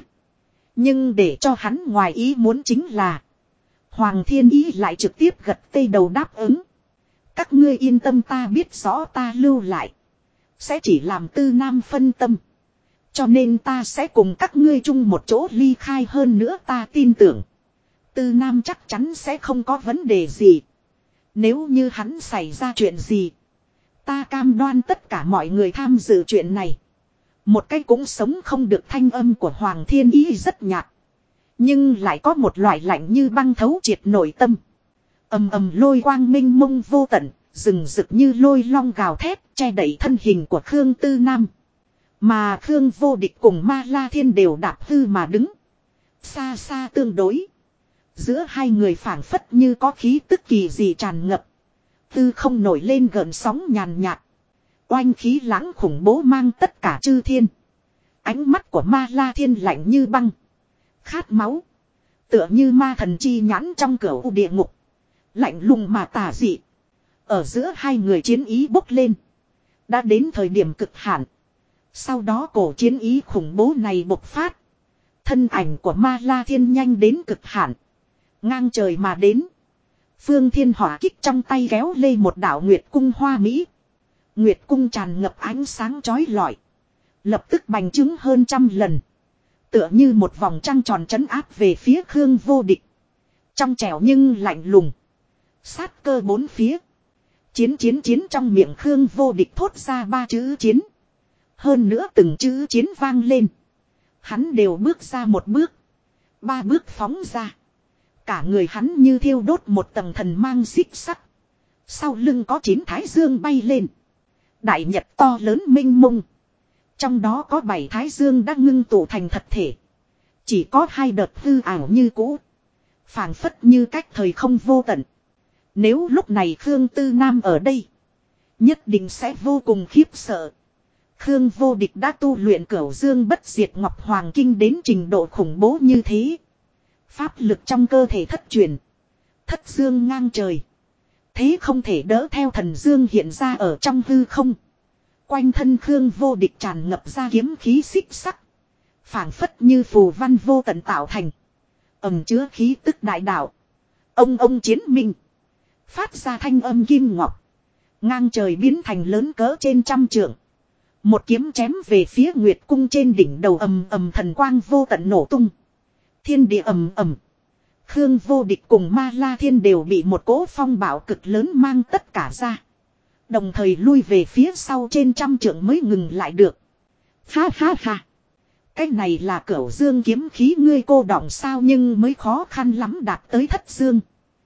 Nhưng để cho hắn ngoài ý muốn chính là. Hoàng Thiên Ý lại trực tiếp gật tây đầu đáp ứng. Các ngươi yên tâm, ta biết rõ ta lưu lại. Sẽ chỉ làm Tư Nam phân tâm. Cho nên ta sẽ cùng các ngươi chung một chỗ ly khai. Hơn nữa ta tin tưởng. Tư Nam chắc chắn sẽ không có vấn đề gì. Nếu như hắn xảy ra chuyện gì. Ta cam đoan tất cả mọi người tham dự chuyện này. Một cái cũng sống không được. Thanh âm của Hoàng Thiên Ý rất nhạt. Nhưng lại có một loại lạnh như băng thấu triệt nội tâm. Ầm ầm lôi quang minh mông vô tận. Rừng rực như lôi long gào thét. Che đậy thân hình của Khương Tư Nam. Mà Khương Vô Địch cùng Ma La Thiên đều đạp hư mà đứng. Xa xa tương đối. Giữa hai người phảng phất như có khí tức kỳ gì tràn ngập. Tư không nổi lên gợn sóng nhàn nhạt. Oanh khí lãng khủng bố mang tất cả chư thiên. Ánh mắt của Ma La Thiên lạnh như băng. Khát máu. Tựa như ma thần chi nhãn trong cửa u địa ngục. Lạnh lùng mà tà dị. Ở giữa hai người chiến ý bốc lên. Đã đến thời điểm cực hạn. Sau đó cổ chiến ý khủng bố này bộc phát. Thân ảnh của Ma La Thiên nhanh đến cực hạn. Ngang trời mà đến. Phương Thiên hỏa kích trong tay kéo lê một đạo Nguyệt cung hoa mỹ. Nguyệt cung tràn ngập ánh sáng chói lọi. Lập tức bành trướng hơn 100 lần. Tựa như một vòng trăng tròn trấn áp về phía Khương Vô Địch. Trong trẻo nhưng lạnh lùng. Sát cơ bốn phía. Chiến chiến chiến trong miệng Khương Vô Địch thốt ra 3 chữ chiến. Hơn nữa từng chữ chiến vang lên. Hắn đều bước ra một bước. 3 bước phóng ra. Cả người hắn như thiêu đốt một tầng thần mang xích sắc. Sau lưng có 9 thái dương bay lên. Đại nhật to lớn minh mông. Trong đó có 7 thái dương đã ngưng tụ thành thật thể. Chỉ có 2 đợt hư ảo như cũ. Phảng phất như cách thời không vô tận. Nếu lúc này Khương Tư Nam ở đây. Nhất định sẽ vô cùng khiếp sợ. Khương Vô Địch đã tu luyện Cửu Dương Bất Diệt Ngọc Hoàng Kinh đến trình độ khủng bố như thế. Pháp lực trong cơ thể thất truyền. Thất dương ngang trời. Thế không thể đỡ theo thần dương hiện ra ở trong hư không. Quanh thân Khương Vô Địch tràn ngập ra kiếm khí xích sắc. Phảng phất như phù văn vô tận tạo thành. Ẩn chứa khí tức đại đạo. Ông chiến minh. Phát ra thanh âm kim ngọc. Ngang trời biến thành lớn cỡ trên 100 trượng. Một kiếm chém về phía Nguyệt cung trên đỉnh đầu ầm thần quang vô tận nổ tung. Thiên địa ầm. Khương Vô Địch cùng Ma La Thiên đều bị một cỗ phong bạo cực lớn mang tất cả ra. Đồng thời lui về phía sau trên 100 trượng mới ngừng lại được. Ha ha ha. Cái này là Cửu Dương kiếm khí ngươi cô đọng sao nhưng mới khó khăn lắm đạt tới thất dương.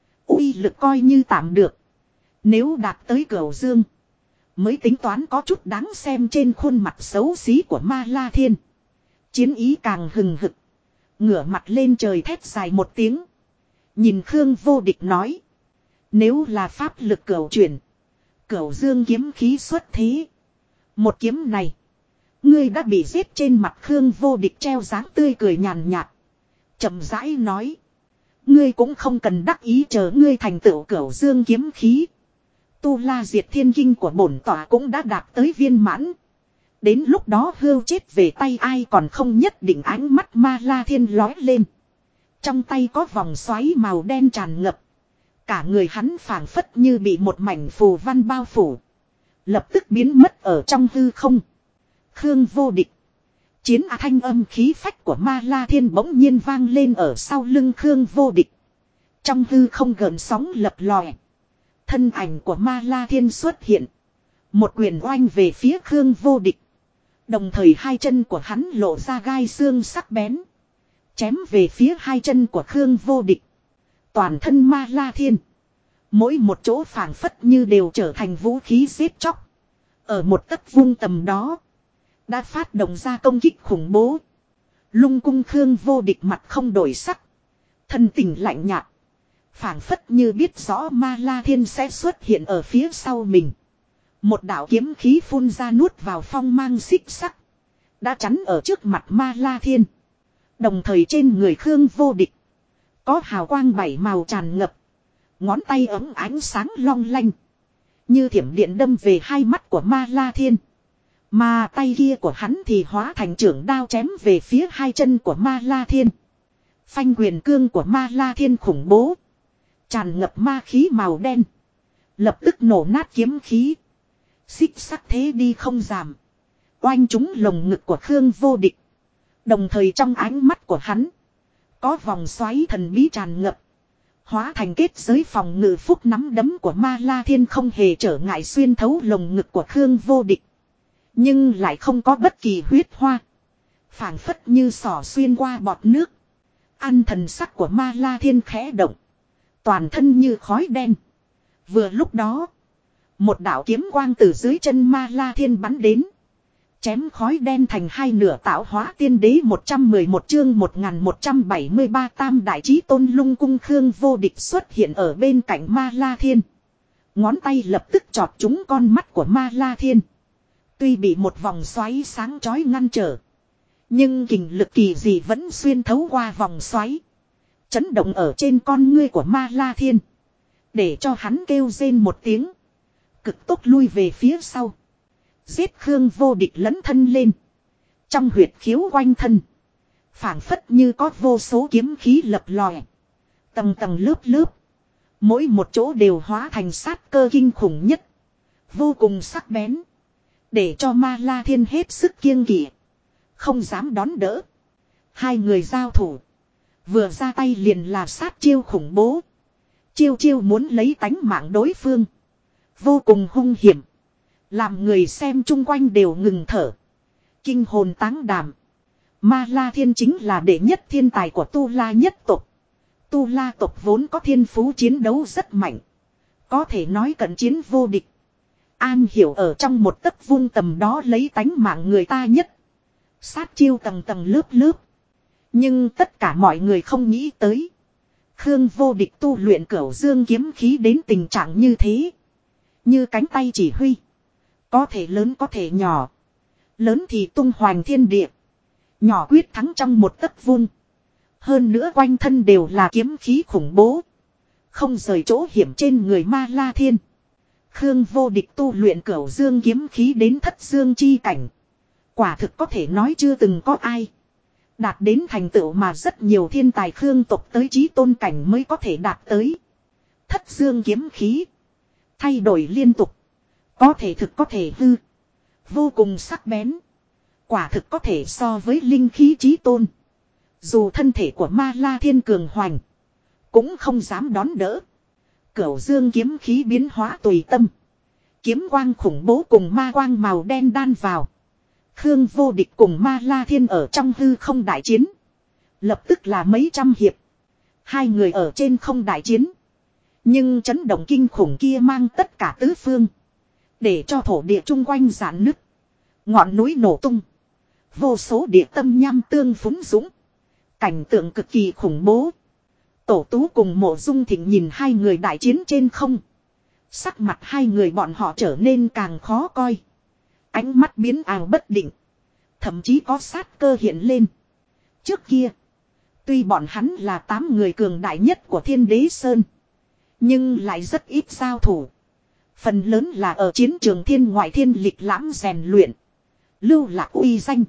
Uy lực coi như tạm được. Nếu đạt tới Cửu Dương. Mới tính toán có chút đáng xem trên khuôn mặt xấu xí của Ma La Thiên. Chiến ý càng hừng hực. Ngửa mặt lên trời thét dài một tiếng. Nhìn Khương Vô Địch nói. Nếu là pháp lực cửu chuyển. Cửu Dương kiếm khí xuất thế. Một kiếm này. Ngươi đã bị giết trên mặt Khương Vô Địch treo dáng tươi cười nhàn nhạt. Chậm rãi nói. Ngươi cũng không cần đắc ý chờ ngươi thành tựu Cửu Dương kiếm khí. Tu La Diệt Thiên Kinh của bổn tỏa cũng đã đạt tới viên mãn. Đến lúc đó hưu chết về tay ai còn không nhất định. Ánh mắt Ma La Thiên lói lên. Trong tay có vòng xoáy màu đen tràn ngập. Cả người hắn phảng phất như bị một mảnh phù văn bao phủ. Lập tức biến mất ở trong hư không. Khương Vô Địch. Chiến thanh âm khí phách của Ma La Thiên bỗng nhiên vang lên ở sau lưng Khương Vô Địch. Trong hư không gợn sóng lập lòe. Thân ảnh của Ma La Thiên xuất hiện. Một quyền oanh về phía Khương Vô Địch. Đồng thời hai chân của hắn lộ ra gai xương sắc bén. Chém về phía hai chân của Khương Vô Địch. Toàn thân Ma La Thiên. Mỗi một chỗ phảng phất như đều trở thành vũ khí giết chóc. Ở một tấc vuông tầm đó. Đã phát động ra công kích khủng bố. Lung cung Khương Vô Địch mặt không đổi sắc. Thân tình lạnh nhạt. Phảng phất như biết rõ Ma La Thiên sẽ xuất hiện ở phía sau mình. Một đạo kiếm khí phun ra nuốt vào phong mang xích sắc. Đã chắn ở trước mặt Ma La Thiên. Đồng thời trên người Khương Vô Địch. Có hào quang 7 màu tràn ngập. Ngón tay ấm ánh sáng long lanh. Như thiểm điện đâm về hai mắt của Ma La Thiên. Mà tay kia của hắn thì hóa thành trưởng đao chém về phía hai chân của Ma La Thiên. Phanh quyền cương của Ma La Thiên khủng bố. Tràn ngập ma khí màu đen. Lập tức nổ nát kiếm khí. Xích sắc thế đi không giảm. Oanh trúng lồng ngực của Khương Vô Địch. Đồng thời trong ánh mắt của hắn. Có vòng xoáy thần bí tràn ngập. Hóa thành kết giới phòng ngự phúc nắm đấm của Ma La Thiên không hề trở ngại xuyên thấu lồng ngực của Khương Vô Địch. Nhưng lại không có bất kỳ huyết hoa. Phảng phất như sỏ xuyên qua bọt nước. Ăn thần sắc của Ma La Thiên khẽ động. Toàn thân như khói đen. Vừa lúc đó. Một đạo kiếm quang từ dưới chân Ma La Thiên bắn đến. Chém khói đen thành hai nửa tạo hóa tiên đế 111 chương 1173 tam đại chí tôn lung cung Khương Vô Địch xuất hiện ở bên cạnh Ma La Thiên. Ngón tay lập tức chọt trúng con mắt của Ma La Thiên. Tuy bị một vòng xoáy sáng chói ngăn trở. Nhưng kình lực kỳ dị vẫn xuyên thấu qua vòng xoáy. Chấn động ở trên con ngươi của Ma La Thiên. Để cho hắn kêu rên một tiếng. Cực tốc lui về phía sau. Giết Khương Vô Địch lấn thân lên. Trong huyệt khiếu quanh thân. Phảng phất như có vô số kiếm khí lập lòe. Tầng tầng lớp lớp. Mỗi một chỗ đều hóa thành sát cơ kinh khủng nhất. Vô cùng sắc bén. Để cho Ma La Thiên hết sức kiêng kỵ. Không dám đón đỡ. Hai người giao thủ. Vừa ra tay liền là sát chiêu khủng bố. Chiêu chiêu muốn lấy tánh mạng đối phương. Vô cùng hung hiểm. Làm người xem chung quanh đều ngừng thở. Kinh hồn táng đảm. Ma La Thiên chính là đệ nhất thiên tài của Tu La nhất tộc. Tu La tộc vốn có thiên phú chiến đấu rất mạnh. Có thể nói cận chiến vô địch. An hiểu ở trong một tấc vuông tầm đó lấy tánh mạng người ta nhất. Sát chiêu tầng tầng lớp lớp. Nhưng tất cả mọi người không nghĩ tới. Khương Vô Địch tu luyện Cửu Dương kiếm khí đến tình trạng như thế. Như cánh tay chỉ huy. Có thể lớn có thể nhỏ. Lớn thì tung hoành thiên địa. Nhỏ quyết thắng trong một tấc vuông. Hơn nữa quanh thân đều là kiếm khí khủng bố. Không rời chỗ hiểm trên người Ma La Thiên. Khương Vô Địch tu luyện Cửu Dương kiếm khí đến thất dương chi cảnh. Quả thực có thể nói chưa từng có ai. Đạt đến thành tựu mà rất nhiều thiên tài Khương tộc tới chí tôn cảnh mới có thể đạt tới. Thất dương kiếm khí. Thay đổi liên tục. Có thể thực có thể hư. Vô cùng sắc bén. Quả thực có thể so với linh khí chí tôn. Dù thân thể của Ma La Thiên cường hoành. Cũng không dám đón đỡ. Cửu dương kiếm khí biến hóa tùy tâm. Kiếm quang khủng bố cùng ma quang màu đen đan vào. Khương Vô Địch cùng Ma La Thiên ở trong hư không đại chiến. Lập tức là mấy trăm hiệp. Hai người ở trên không đại chiến. Nhưng chấn động kinh khủng kia mang tất cả tứ phương. Để cho thổ địa chung quanh giãn nứt. Ngọn núi nổ tung. Vô số địa tâm nham tương phúng dũng. Cảnh tượng cực kỳ khủng bố. Tổ Tú cùng Mộ Dung Thịnh nhìn hai người đại chiến trên không. Sắc mặt hai người bọn họ trở nên càng khó coi. Ánh mắt biến ảo bất định. Thậm chí có sát cơ hiện lên. Trước kia. Tuy bọn hắn là 8 người cường đại nhất của Thiên Đế Sơn. Nhưng lại rất ít giao thủ. Phần lớn là ở chiến trường thiên ngoại thiên lịch lãm rèn luyện. Lưu lạc uy danh.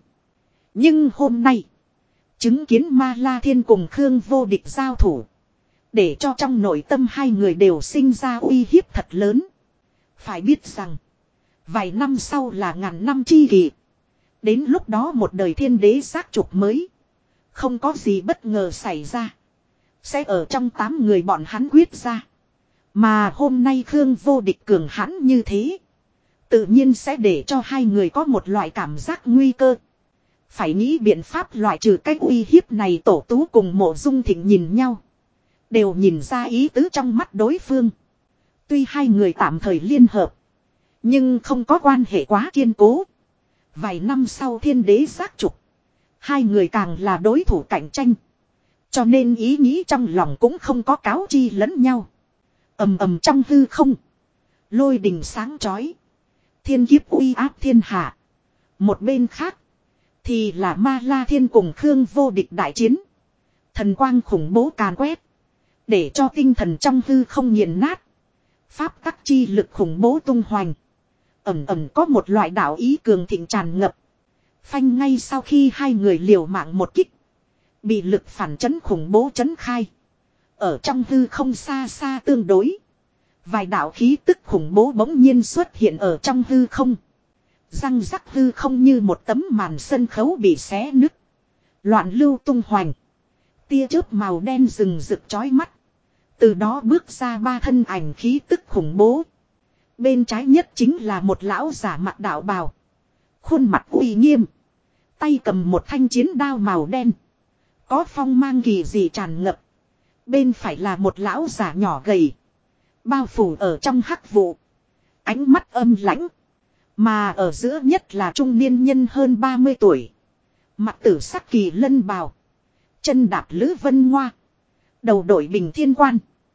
Nhưng hôm nay. Chứng kiến Ma La Thiên cùng Khương Vô Địch giao thủ. Để cho trong nội tâm hai người đều sinh ra uy hiếp thật lớn. Phải biết rằng. Vài năm sau là ngàn năm chi kỳ. Đến lúc đó một đời thiên đế giác trục mới. Không có gì bất ngờ xảy ra. Sẽ ở trong 8 người bọn hắn quyết ra. Mà hôm nay Khương Vô Địch cường hãn như thế. Tự nhiên sẽ để cho hai người có một loại cảm giác nguy cơ. Phải nghĩ biện pháp loại trừ cái uy hiếp này. Tổ Tú cùng Mộ Dung Thịnh nhìn nhau. Đều nhìn ra ý tứ trong mắt đối phương. Tuy hai người tạm thời liên hợp. Nhưng không có quan hệ quá kiên cố. Vài năm sau thiên đế giác trục. Hai người càng là đối thủ cạnh tranh. Cho nên ý nghĩ trong lòng cũng không có cáo chi lẫn nhau. Ầm ầm trong hư không. Lôi đình sáng chói. Thiên kiếp uy áp thiên hạ. Một bên khác. Thì là Ma La Thiên cùng Khương Vô Địch đại chiến. Thần quang khủng bố càn quét. Để cho tinh thần trong hư không nghiền nát. Pháp tắc chi lực khủng bố tung hoành. Ẩm ẩm có một loại đạo ý cường thịnh tràn ngập. Phanh ngay sau khi hai người liều mạng một kích. Bị lực phản chấn khủng bố chấn khai. Ở trong hư không xa xa tương đối. Vài đạo khí tức khủng bố bỗng nhiên xuất hiện ở trong hư không. Răng rắc hư không như một tấm màn sân khấu bị xé nứt. Loạn lưu tung hoành. Tia chớp màu đen rừng rực chói mắt. Từ đó bước ra ba thân ảnh khí tức khủng bố. Bên trái nhất chính là một lão giả mặc đạo bào. Khuôn mặt uy nghiêm. Tay cầm một thanh chiến đao màu đen. Có phong mang kỳ dị tràn ngập. Bên phải là một lão giả nhỏ gầy. Bao phủ ở trong hắc vụ. Ánh mắt âm lãnh. Mà ở giữa nhất là trung niên nhân hơn 30 tuổi. Mặc tử sắc kỳ lân bào. Chân đạp lữ vân ngoa. Đầu đội bình thiên quan.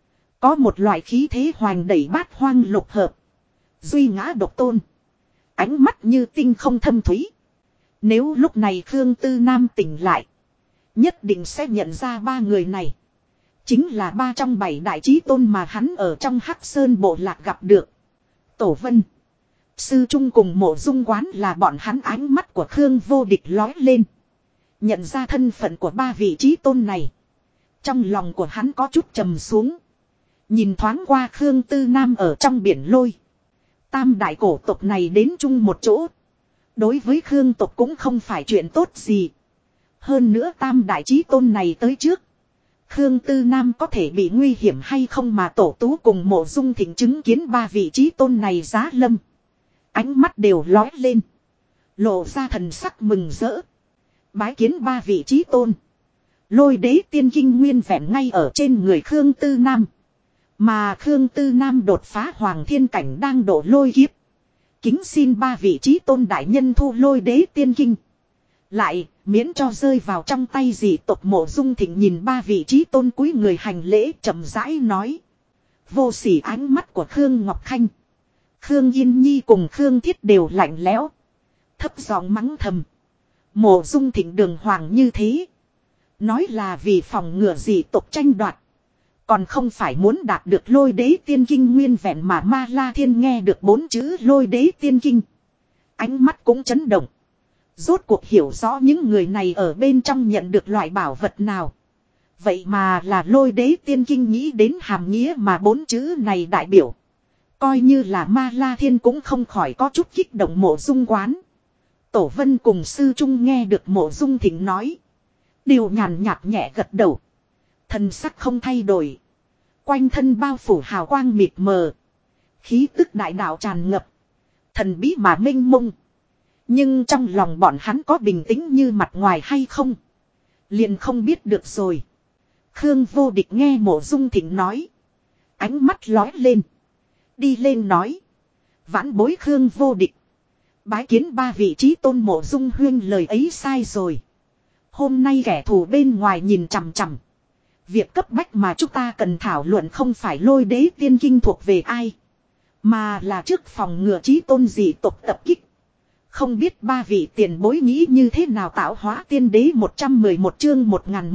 Có một loại khí thế hoành đẩy bát hoang lục hợp. Duy ngã độc tôn. Ánh mắt như tinh không thâm thúy. Nếu lúc này Khương Tư Nam tỉnh lại. Nhất định sẽ nhận ra ba người này. Chính là ba trong bảy đại chí tôn mà hắn ở trong Hắc Sơn bộ lạc gặp được. Tổ Vân. Sư Trung cùng Mộ Dung Quán là bọn hắn. Ánh mắt của Khương Vô Địch lói lên. Nhận ra thân phận của ba vị chí tôn này. Trong lòng của hắn có chút trầm xuống. Nhìn thoáng qua Khương Tư Nam ở trong biển lôi. Tam đại cổ tộc này đến chung một chỗ. Đối với Khương tộc cũng không phải chuyện tốt gì. Hơn nữa tam đại chí tôn này tới trước. Khương Tư Nam có thể bị nguy hiểm hay không mà Tổ Tú cùng Mộ Dung Thịnh chứng kiến ba vị chí tôn này giá lâm. Ánh mắt đều lói lên. Lộ ra thần sắc mừng rỡ. Bái kiến ba vị chí tôn. Lôi đế tiên kinh nguyên vẹn ngay ở trên người Khương Tư Nam. Mà Khương Tư Nam đột phá hoàng thiên cảnh đang độ lôi kiếp. Kính xin ba vị chí tôn đại nhân thu lôi đế tiên kinh. Lại miễn cho rơi vào trong tay dị tộc. Mộ Dung Thịnh nhìn ba vị chí tôn cúi người hành lễ chậm rãi nói. Vô sỉ ánh mắt của Khương Ngọc Khanh. Khương Yên Nhi cùng Khương Thiết đều lạnh lẽo. Thấp giọng mắng thầm. Mộ Dung Thịnh đường hoàng như thế. Nói là vì phòng ngừa dị tộc tranh đoạt. Còn không phải muốn đạt được lôi đế tiên kinh nguyên vẹn mà Ma La Thiên nghe được 4 chữ lôi đế tiên kinh. Ánh mắt cũng chấn động. Rốt cuộc hiểu rõ những người này ở bên trong nhận được loại bảo vật nào. Vậy mà là lôi đế tiên kinh, nghĩ đến hàm nghĩa mà 4 chữ này đại biểu. Coi như là Ma La Thiên cũng không khỏi có chút kích động. Mộ Dung Quán. Tổ Vân cùng Sư Trung nghe được Mộ Dung Thịnh nói. Đều nhàn nhạt nhẹ gật đầu. Thần sắc không thay đổi. Quanh thân bao phủ hào quang mịt mờ. Khí tức đại đạo tràn ngập. Thần bí mà mênh mông. Nhưng trong lòng bọn hắn có bình tĩnh như mặt ngoài hay không? Liền không biết được rồi. Khương Vô Địch nghe Mộ Dung Thịnh nói. Ánh mắt lói lên. Đi lên nói. Vãn bối Khương Vô Địch. Bái kiến ba vị chí tôn. Mộ Dung huyên lời ấy sai rồi. Hôm nay kẻ thù bên ngoài nhìn chằm chằm. Việc cấp bách mà chúng ta cần thảo luận không phải lôi đế tiên kinh thuộc về ai. Mà là trước phòng ngừa chí tôn dị tộc tập kích. Không biết ba vị tiền bối nghĩ như thế nào. Tạo hóa tiên đế 111 chương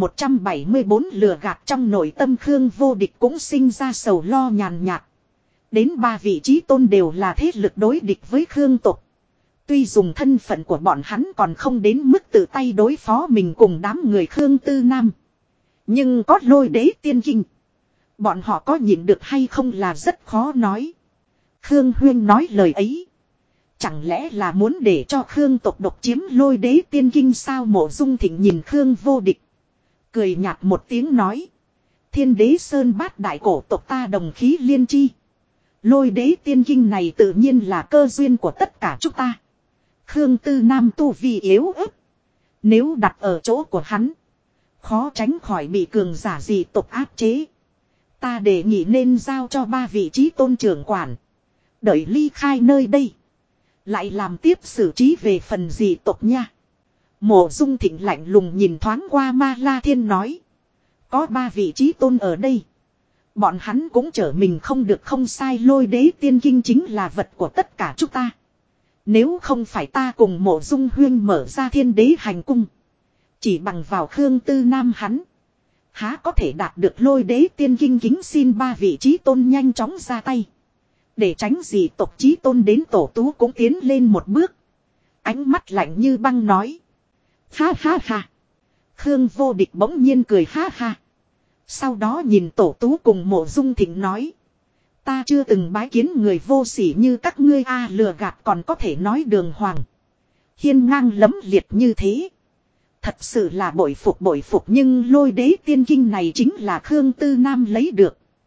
1174 lừa gạt. Trong nội tâm Khương Vô Địch cũng sinh ra sầu lo nhàn nhạt. Đến ba vị chí tôn đều là thế lực đối địch với Khương tộc. Tuy dùng thân phận của bọn hắn còn không đến mức tự tay đối phó mình cùng đám người Khương Tư Nam. Nhưng có lôi đế tiên kinh. Bọn họ có nhịn được hay không là rất khó nói. Khương Huyên nói lời ấy. Chẳng lẽ là muốn để cho Khương tộc độc chiếm lôi đế tiên kinh sao? Mộ Dung Thịnh nhìn Khương Vô Địch. Cười nhạt một tiếng nói. Thiên đế sơn bát đại cổ tộc ta đồng khí liên chi. Lôi đế tiên kinh này tự nhiên là cơ duyên của tất cả chúng ta. Khương Tư Nam tu vi yếu ớt. Nếu đặt ở chỗ của hắn. Khó tránh khỏi bị cường giả dị tộc áp chế. Ta đề nghị nên giao cho ba vị chí tôn trưởng quản. Đợi ly khai nơi đây. Lại làm tiếp xử trí về phần dị tộc nha. Mộ Dung Thịnh lạnh lùng nhìn thoáng qua Ma La Thiên nói. Có ba vị chí tôn ở đây. Bọn hắn cũng trở mình không được không sai. Lôi đế tiên kinh chính là vật của tất cả chúng ta. Nếu không phải ta cùng Mộ Dung huyên mở ra thiên đế hành cung. Chỉ bằng vào Khương Tư Nam hắn. Há có thể đạt được lôi đế tiên kinh, kính xin ba vị chí tôn nhanh chóng ra tay. Để tránh gì tộc chí tôn đến Tổ Tú cũng tiến lên một bước. Ánh mắt lạnh như băng nói. Ha ha ha. Khương Vô Địch bỗng nhiên cười ha ha. Sau đó nhìn Tổ Tú cùng Mộ Dung Thịnh nói. Ta chưa từng bái kiến người vô sỉ như các ngươi a. Lừa gạt còn có thể nói đường hoàng. Hiên ngang lẫm liệt như thế. Thật sự là bội phục nhưng lôi đế tiên kinh này chính là Khương Tư Nam lấy được.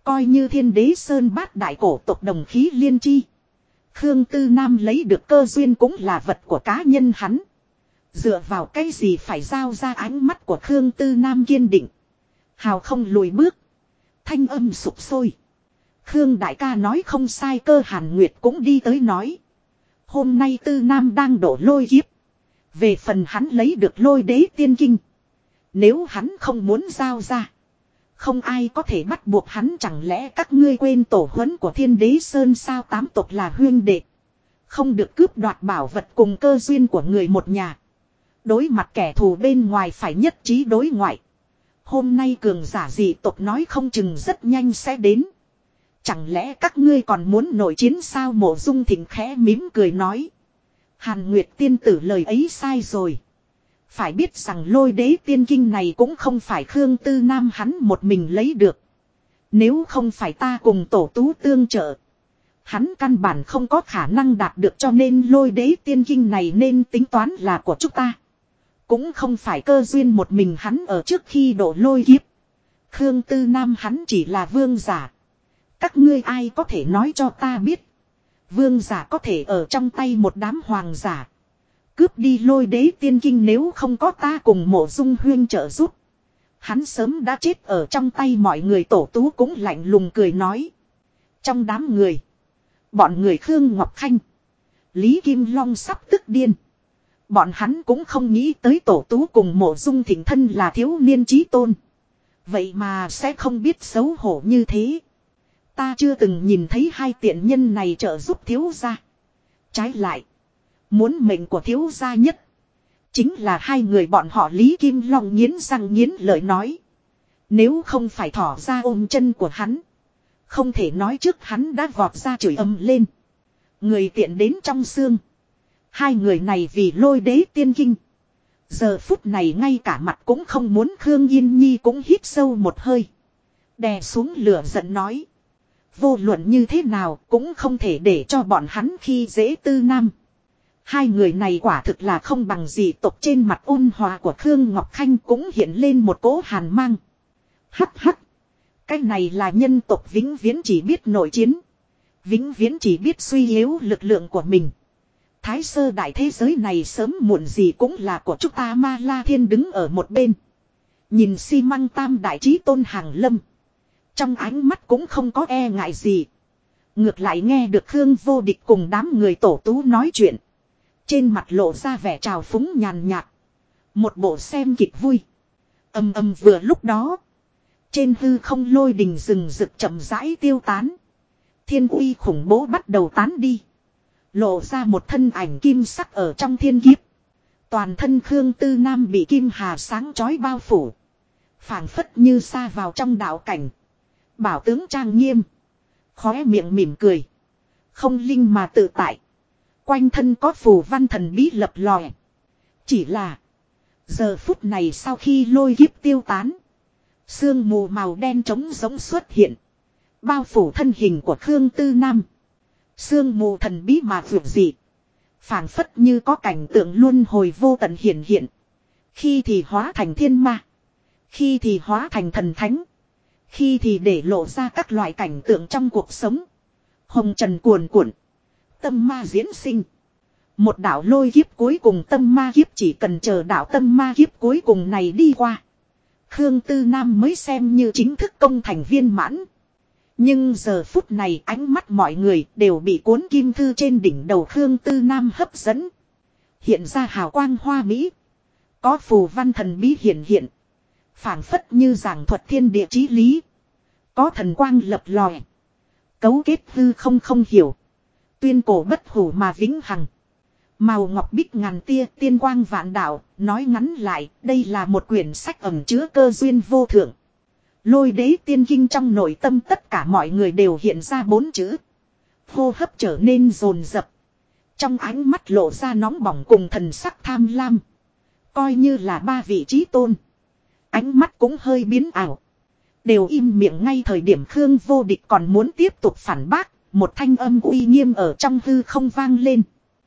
Coi như Thiên Đế Sơn bát đại cổ tộc đồng khí liên chi. Khương Tư Nam lấy được cơ duyên cũng là vật của cá nhân hắn. Dựa vào cái gì phải giao ra, ánh mắt của Khương Tư Nam kiên định. Hào không lùi bước. Thanh âm sụp sôi. Khương đại ca nói không sai, Cơ Hàn Nguyệt cũng đi tới nói. Hôm nay Tư Nam đang đổ lôi kiếp. Về phần hắn lấy được Lôi Đế Tiên Kinh. Nếu hắn không muốn giao ra, không ai có thể bắt buộc hắn. Chẳng lẽ các ngươi quên tổ huấn của Thiên Đế Sơn sao? 8 tộc là huyên đệ, không được cướp đoạt bảo vật cùng cơ duyên của người một nhà. Đối mặt kẻ thù bên ngoài phải nhất trí đối ngoại. Hôm nay cường giả dị tộc nói không chừng rất nhanh sẽ đến. Chẳng lẽ các ngươi còn muốn nội chiến sao? Mộ Dung Thịnh khẽ mím cười nói. Hàn Nguyệt tiên tử lời ấy sai rồi. Phải biết rằng Lôi Đế Tiên Kinh này cũng không phải Khương Tư Nam hắn một mình lấy được. Nếu không phải ta cùng tổ tú tương trợ, hắn căn bản không có khả năng đạt được, cho nên Lôi Đế Tiên Kinh này nên tính toán là của chúng ta. Cũng không phải cơ duyên một mình hắn ở trước khi độ lôi kiếp. Khương Tư Nam hắn chỉ là vương giả. Các ngươi ai có thể nói cho ta biết. Vương giả có thể ở trong tay một đám hoàng giả cướp đi Lôi Đế Tiên Kinh, nếu không có ta cùng Mộ Dung huyên trợ giúp, hắn sớm đã chết ở trong tay mọi người. Tổ tú cũng lạnh lùng cười nói. Trong đám người, bọn người Khương Ngọc Khanh, Lý Kim Long sắp tức điên. Bọn hắn cũng không nghĩ tới tổ tú cùng Mộ Dung Thịnh thân là thiếu niên chí tôn, vậy mà sẽ không biết xấu hổ như thế. Ta chưa từng nhìn thấy hai tiện nhân này trợ giúp thiếu gia. Trái lại, muốn mệnh của thiếu gia nhất chính là hai người bọn họ. Lý Kim Long nghiến răng nghiến lợi nói. Nếu không phải thỏ ra ôm chân của hắn, không thể nói trước hắn đã vọt ra chửi ầm lên. Người tiện đến trong xương. Hai người này vì Lôi Đế Tiên Kinh, giờ phút này ngay cả mặt cũng không muốn. Khương Yên Nhi cũng hít sâu một hơi, đè xuống lửa giận nói. Vô luận như thế nào cũng không thể để cho bọn hắn khi dễ Tư Nam. Hai người này quả thực là không bằng gì tộc. Trên mặt ôn hòa của Khương Ngọc Khanh cũng hiện lên một cỗ hàn mang. Hắc hắc. Cái này là nhân tộc vĩnh viễn chỉ biết nội chiến, vĩnh viễn chỉ biết suy yếu lực lượng của mình. Thái sơ đại thế giới này sớm muộn gì cũng là của chúng ta. Ma La Thiên đứng ở một bên, nhìn xi măng tam đại chí tôn hàng lâm, trong ánh mắt cũng không có e ngại gì. Ngược lại nghe được Khương Vô Địch cùng đám người tổ tú nói chuyện, trên mặt lộ ra vẻ trào phúng nhàn nhạt, một bộ xem kịch vui. Ầm ầm. Vừa lúc đó, trên hư không lôi đình rừng rực chậm rãi tiêu tán. Thiên uy khủng bố bắt đầu tán đi, lộ ra một thân ảnh kim sắc ở trong thiên kiếp. Toàn thân Khương Tư Nam bị kim hà sáng chói bao phủ, phảng phất như sa vào trong đạo cảnh. Bảo tướng trang nghiêm, khóe miệng mỉm cười, không linh mà tự tại. Quanh thân có phù văn thần bí lập lòe. Chỉ là giờ phút này sau khi lôi kiếp tiêu tán, sương mù màu đen trống rỗng xuất hiện, bao phủ thân hình của Khương Tư Nam. Sương mù thần bí mà vượt dị, phảng phất như có cảnh tượng luân hồi vô tận hiển hiện. Khi thì hóa thành thiên ma, khi thì hóa thành thần thánh, khi thì để lộ ra các loại cảnh tượng trong cuộc sống. Hồng trần cuồn cuộn, tâm ma diễn sinh. Một đạo lôi kiếp cuối cùng, tâm ma kiếp, chỉ cần chờ đạo tâm ma kiếp cuối cùng này đi qua, Khương Tư Nam mới xem như chính thức công thành viên mãn. Nhưng giờ phút này ánh mắt mọi người đều bị cuốn kim thư trên đỉnh đầu Khương Tư Nam hấp dẫn. Hiện ra hào quang hoa mỹ, có phù văn thần bí hiện hiện, phảng phất như giảng thuật thiên địa chí lý. Có thần quang lập lòe, cấu kết hư không không hiểu, tuyên cổ bất hủ mà vĩnh hằng. Màu ngọc bích ngàn tia, tiên quang vạn đạo. Nói ngắn lại, đây là một quyển sách ẩn chứa cơ duyên vô thượng. Lôi Đế Tiên Kinh trong nội tâm tất cả mọi người đều hiện ra 4 chữ. Hô hấp trở nên dồn dập, trong ánh mắt lộ ra nóng bỏng cùng thần sắc tham lam. Coi như là 3 vị chí tôn, ánh mắt cũng hơi biến ảo, đều im miệng. Ngay thời điểm Khương Vô Địch còn muốn tiếp tục phản bác, một thanh âm uy nghiêm ở trong hư không vang lên.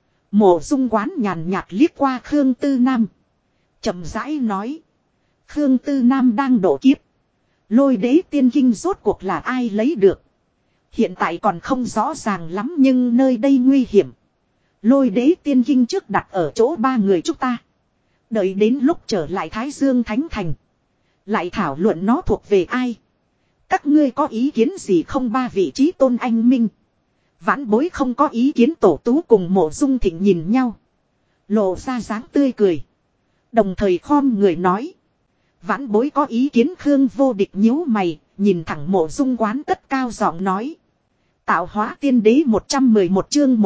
Mộ Dung Quán nhàn nhạt liếc qua Khương Tư Nam, chậm rãi nói. Khương Tư Nam đang độ kiếp, Lôi đế tiên kinh rốt cuộc là ai lấy được. Hiện tại còn không rõ ràng lắm nhưng nơi đây nguy hiểm. Lôi đế tiên kinh trước đặt ở chỗ ba người chúng ta. Đợi đến lúc trở lại Thái Dương Thánh Thành. Lại thảo luận nó thuộc về ai. Các ngươi có ý kiến gì không? Ba vị trí tôn anh minh. Vãn bối không có ý kiến. Tổ Tú cùng Mộ Dung Thịnh nhìn nhau. Lộ ra dáng tươi cười. Đồng thời khom người nói. Vãn bối có ý kiến. Khương Vô Địch nhíu mày. Nhìn thẳng Mộ Dung Quán cất cao giọng nói. Tạo hóa tiên đế 111 chương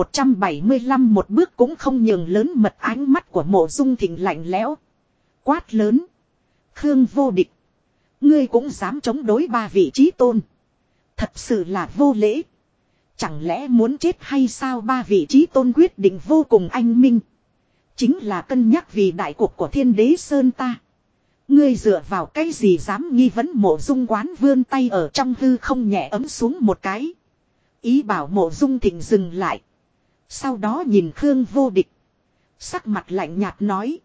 1175 một bước cũng không nhường lớn mật. Ánh mắt của Mộ Dung Thịnh lạnh lẽo. Quát lớn. Khương Vô Địch. Ngươi cũng dám chống đối ba vị trí tôn. Thật sự là vô lễ. Chẳng lẽ muốn chết hay sao? Ba vị trí tôn quyết định vô cùng anh minh. Chính là cân nhắc vì đại cuộc của Thiên Đế Sơn ta. Ngươi dựa vào cái gì dám nghi vấn? Mộ Dung Quán vươn tay ở trong hư không nhẹ ấm xuống một cái. Ý bảo Mộ Dung Thịnh dừng lại. Sau đó nhìn Khương Vô Địch. Sắc mặt lạnh nhạt nói.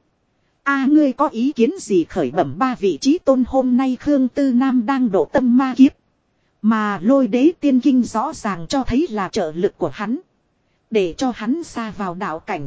Ngươi có ý kiến gì? Khởi bẩm ba vị trí tôn. Hôm nay Khương Tư Nam đang độ tâm ma kiếp. Mà lôi đế tiên kinh rõ ràng cho thấy là trợ lực của hắn. Để cho hắn xa vào đạo cảnh.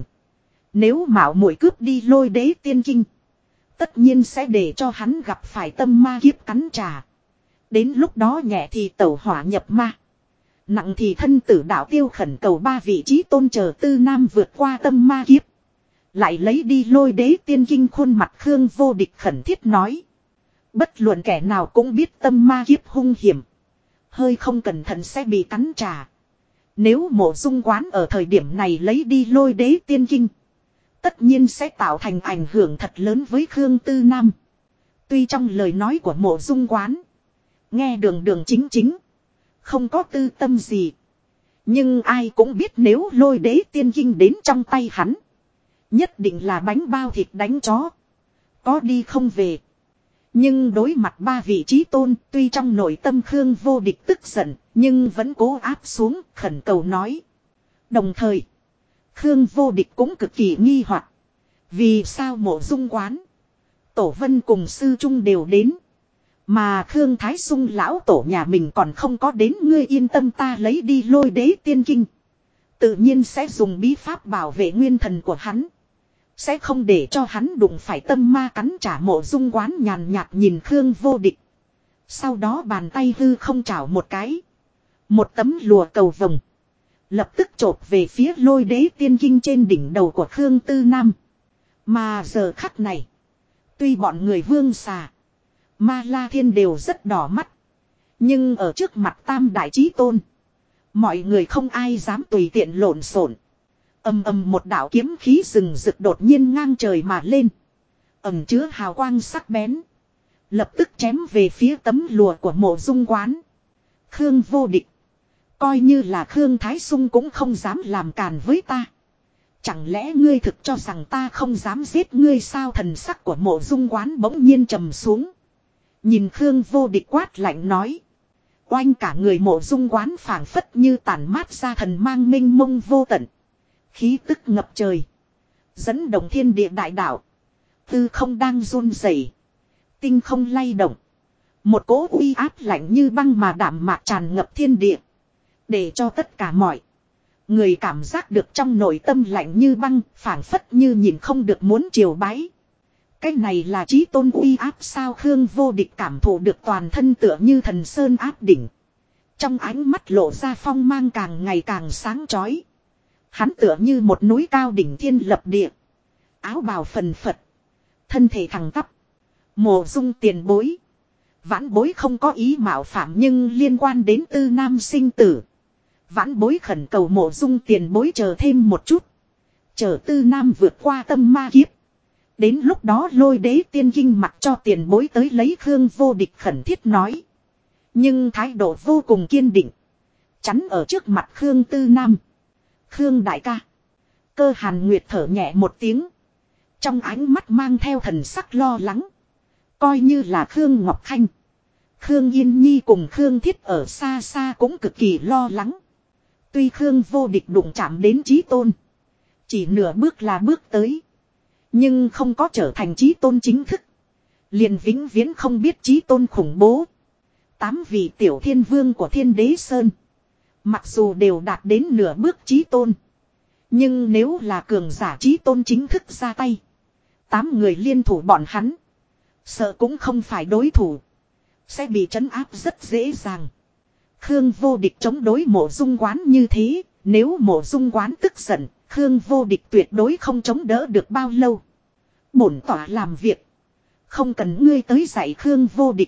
Nếu mạo muội cướp đi lôi đế tiên kinh. Tất nhiên sẽ để cho hắn gặp phải tâm ma kiếp cắn trả. Đến lúc đó nhẹ thì tẩu hỏa nhập ma. Nặng thì thân tử đạo tiêu. Khẩn cầu ba vị trí tôn chờ Tư Nam vượt qua tâm ma kiếp. Lại lấy đi lôi đế tiên kinh. Khuôn mặt Khương Vô Địch khẩn thiết nói. Bất luận kẻ nào cũng biết tâm ma kiếp hung hiểm. Hơi không cẩn thận sẽ bị cắn trả. Nếu Mộ Dung Quán ở thời điểm này lấy đi lôi đế tiên kinh. Tất nhiên sẽ tạo thành ảnh hưởng thật lớn với Khương Tư Nam. Tuy trong lời nói của Mộ Dung Quán. Nghe đường đường chính chính. Không có tư tâm gì. Nhưng ai cũng biết nếu lôi đế tiên kinh đến trong tay hắn. Nhất định là bánh bao thịt đánh chó. Có đi không về. Nhưng đối mặt ba vị trí tôn. Tuy trong nội tâm Khương Vô Địch tức giận. Nhưng vẫn cố áp xuống khẩn cầu nói. Đồng thời. Khương Vô Địch cũng cực kỳ nghi hoặc. Vì sao Mộ Dung Quán. Tổ Vân cùng Sư Trung đều đến. Mà Khương Thái Sung lão tổ nhà mình còn không có đến. Ngươi yên tâm, ta lấy đi lôi đế tiên kinh. Tự nhiên sẽ dùng bí pháp bảo vệ nguyên thần của hắn. Sẽ không để cho hắn đụng phải tâm ma cắn trả. Mộ Dung Quán nhàn nhạt nhìn Khương Vô Địch. Sau đó bàn tay hư không chảo một cái. Một tấm lùa cầu vồng. Lập tức chộp về phía lôi đế tiên kinh trên đỉnh đầu của Khương Tư Nam. Mà giờ khắc này. Tuy bọn người Vương Xà. Ma La Thiên đều rất đỏ mắt. Nhưng ở trước mặt Tam Đại Chí Tôn. Mọi người không ai dám tùy tiện lộn xộn. Ầm ầm một đạo kiếm khí rừng rực đột nhiên ngang trời mà lên. Ẩn chứa hào quang sắc bén. Lập tức chém về phía tấm lùa của Mộ Dung Quán. Khương Vô Địch. Coi như là Khương Thái Sung cũng không dám làm càn với ta. Chẳng lẽ ngươi thực cho rằng ta không dám giết ngươi sao? Thần sắc của Mộ Dung Quán bỗng nhiên trầm xuống. Nhìn Khương Vô Địch quát lạnh nói. Oanh, cả người Mộ Dung Quán phảng phất như tản mát ra thần mang minh mông vô tận. Khí tức ngập trời. Dẫn động thiên địa đại đạo. Tư không đang run rẩy, tinh không lay động. Một cỗ uy áp lạnh như băng mà đạm mạc tràn ngập thiên địa. Để cho tất cả mọi người cảm giác được trong nội tâm lạnh như băng, phảng phất như nhìn không được muốn triều bái. Cái này là chí tôn uy áp sao? Khương Vô Địch cảm thụ được toàn thân tựa như thần sơn áp đỉnh. Trong ánh mắt lộ ra phong mang càng ngày càng sáng chói. Hắn tựa như một núi cao đỉnh thiên lập địa. Áo bào phần phật. Thân thể thẳng tắp. Mộ Dung tiền bối. Vãn bối không có ý mạo phạm, nhưng liên quan đến Tư Nam sinh tử. Vãn bối khẩn cầu Mộ Dung tiền bối chờ thêm một chút. Chờ Tư Nam vượt qua tâm ma kiếp. Đến lúc đó lôi đế tiên kinh mặc cho tiền bối tới lấy. Khương Vô Địch khẩn thiết nói. Nhưng thái độ vô cùng kiên định. Chắn ở trước mặt Khương Tư Nam. Khương đại ca. Cơ Hàn Nguyệt thở nhẹ một tiếng. Trong ánh mắt mang theo thần sắc lo lắng. Coi như là Khương Ngọc Khanh, Khương Yên Nhi cùng Khương Thiết ở xa xa cũng cực kỳ lo lắng. Tuy Khương Vô Địch đụng chạm đến chí tôn. Chỉ nửa bước là bước tới. Nhưng không có trở thành chí tôn chính thức. liền vĩnh viễn không biết chí tôn khủng bố. 8 vị tiểu thiên vương của Thiên Đế Sơn. Mặc dù đều đạt đến nửa bước chí tôn. Nhưng nếu là cường giả chí tôn chính thức ra tay. 8 người liên thủ bọn hắn. Sợ cũng không phải đối thủ. Sẽ bị trấn áp rất dễ dàng. Khương Vô Địch chống đối Mộ Dung Quán như thế. Nếu Mộ Dung Quán tức giận, Khương Vô Địch tuyệt đối không chống đỡ được bao lâu. Bổn tỏa làm việc. Không cần ngươi tới dạy Khương Vô Địch.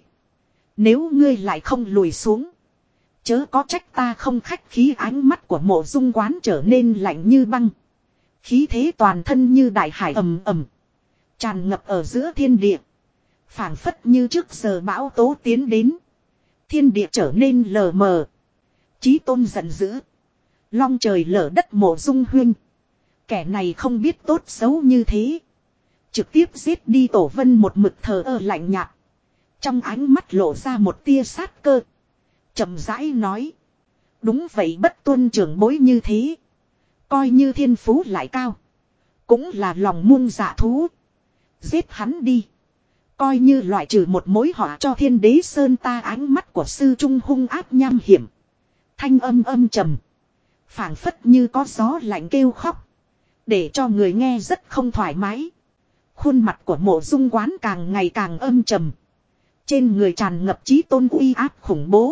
Nếu ngươi lại không lùi xuống. Chớ có trách ta không khách khí. Ánh mắt của Mộ Dung Quán trở nên lạnh như băng. Khí thế toàn thân như đại hải ầm ầm. Tràn ngập ở giữa thiên địa. Phảng phất như trước giờ bão tố tiến đến. Thiên địa trở nên lờ mờ. Chí tôn giận dữ. Long trời lở đất Mộ Dung huynh. Kẻ này không biết tốt xấu như thế. Trực tiếp giết đi Tổ Vân một mực thờ ơ lạnh nhạt. Trong ánh mắt lộ ra một tia sát cơ. Chậm rãi nói. Đúng vậy, bất tuân trưởng bối như thế. Coi như thiên phú lại cao. Cũng là lòng muôn dạ thú. Giết hắn đi. Coi như loại trừ một mối họa cho Thiên Đế Sơn ta. Ánh mắt của sư trung hung ác nham hiểm. Thanh âm âm trầm. Phảng phất như có gió lạnh kêu khóc. Để cho người nghe rất không thoải mái. Khuôn mặt của Mộ Dung Quán càng ngày càng âm trầm. Trên người tràn ngập chí tôn uy áp khủng bố.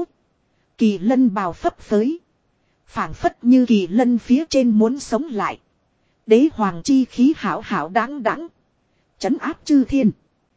Kỳ lân bào phấp phới. Phảng phất như kỳ lân phía trên muốn sống lại. Đế hoàng chi khí hảo hảo đáng đáng. Trấn áp chư thiên.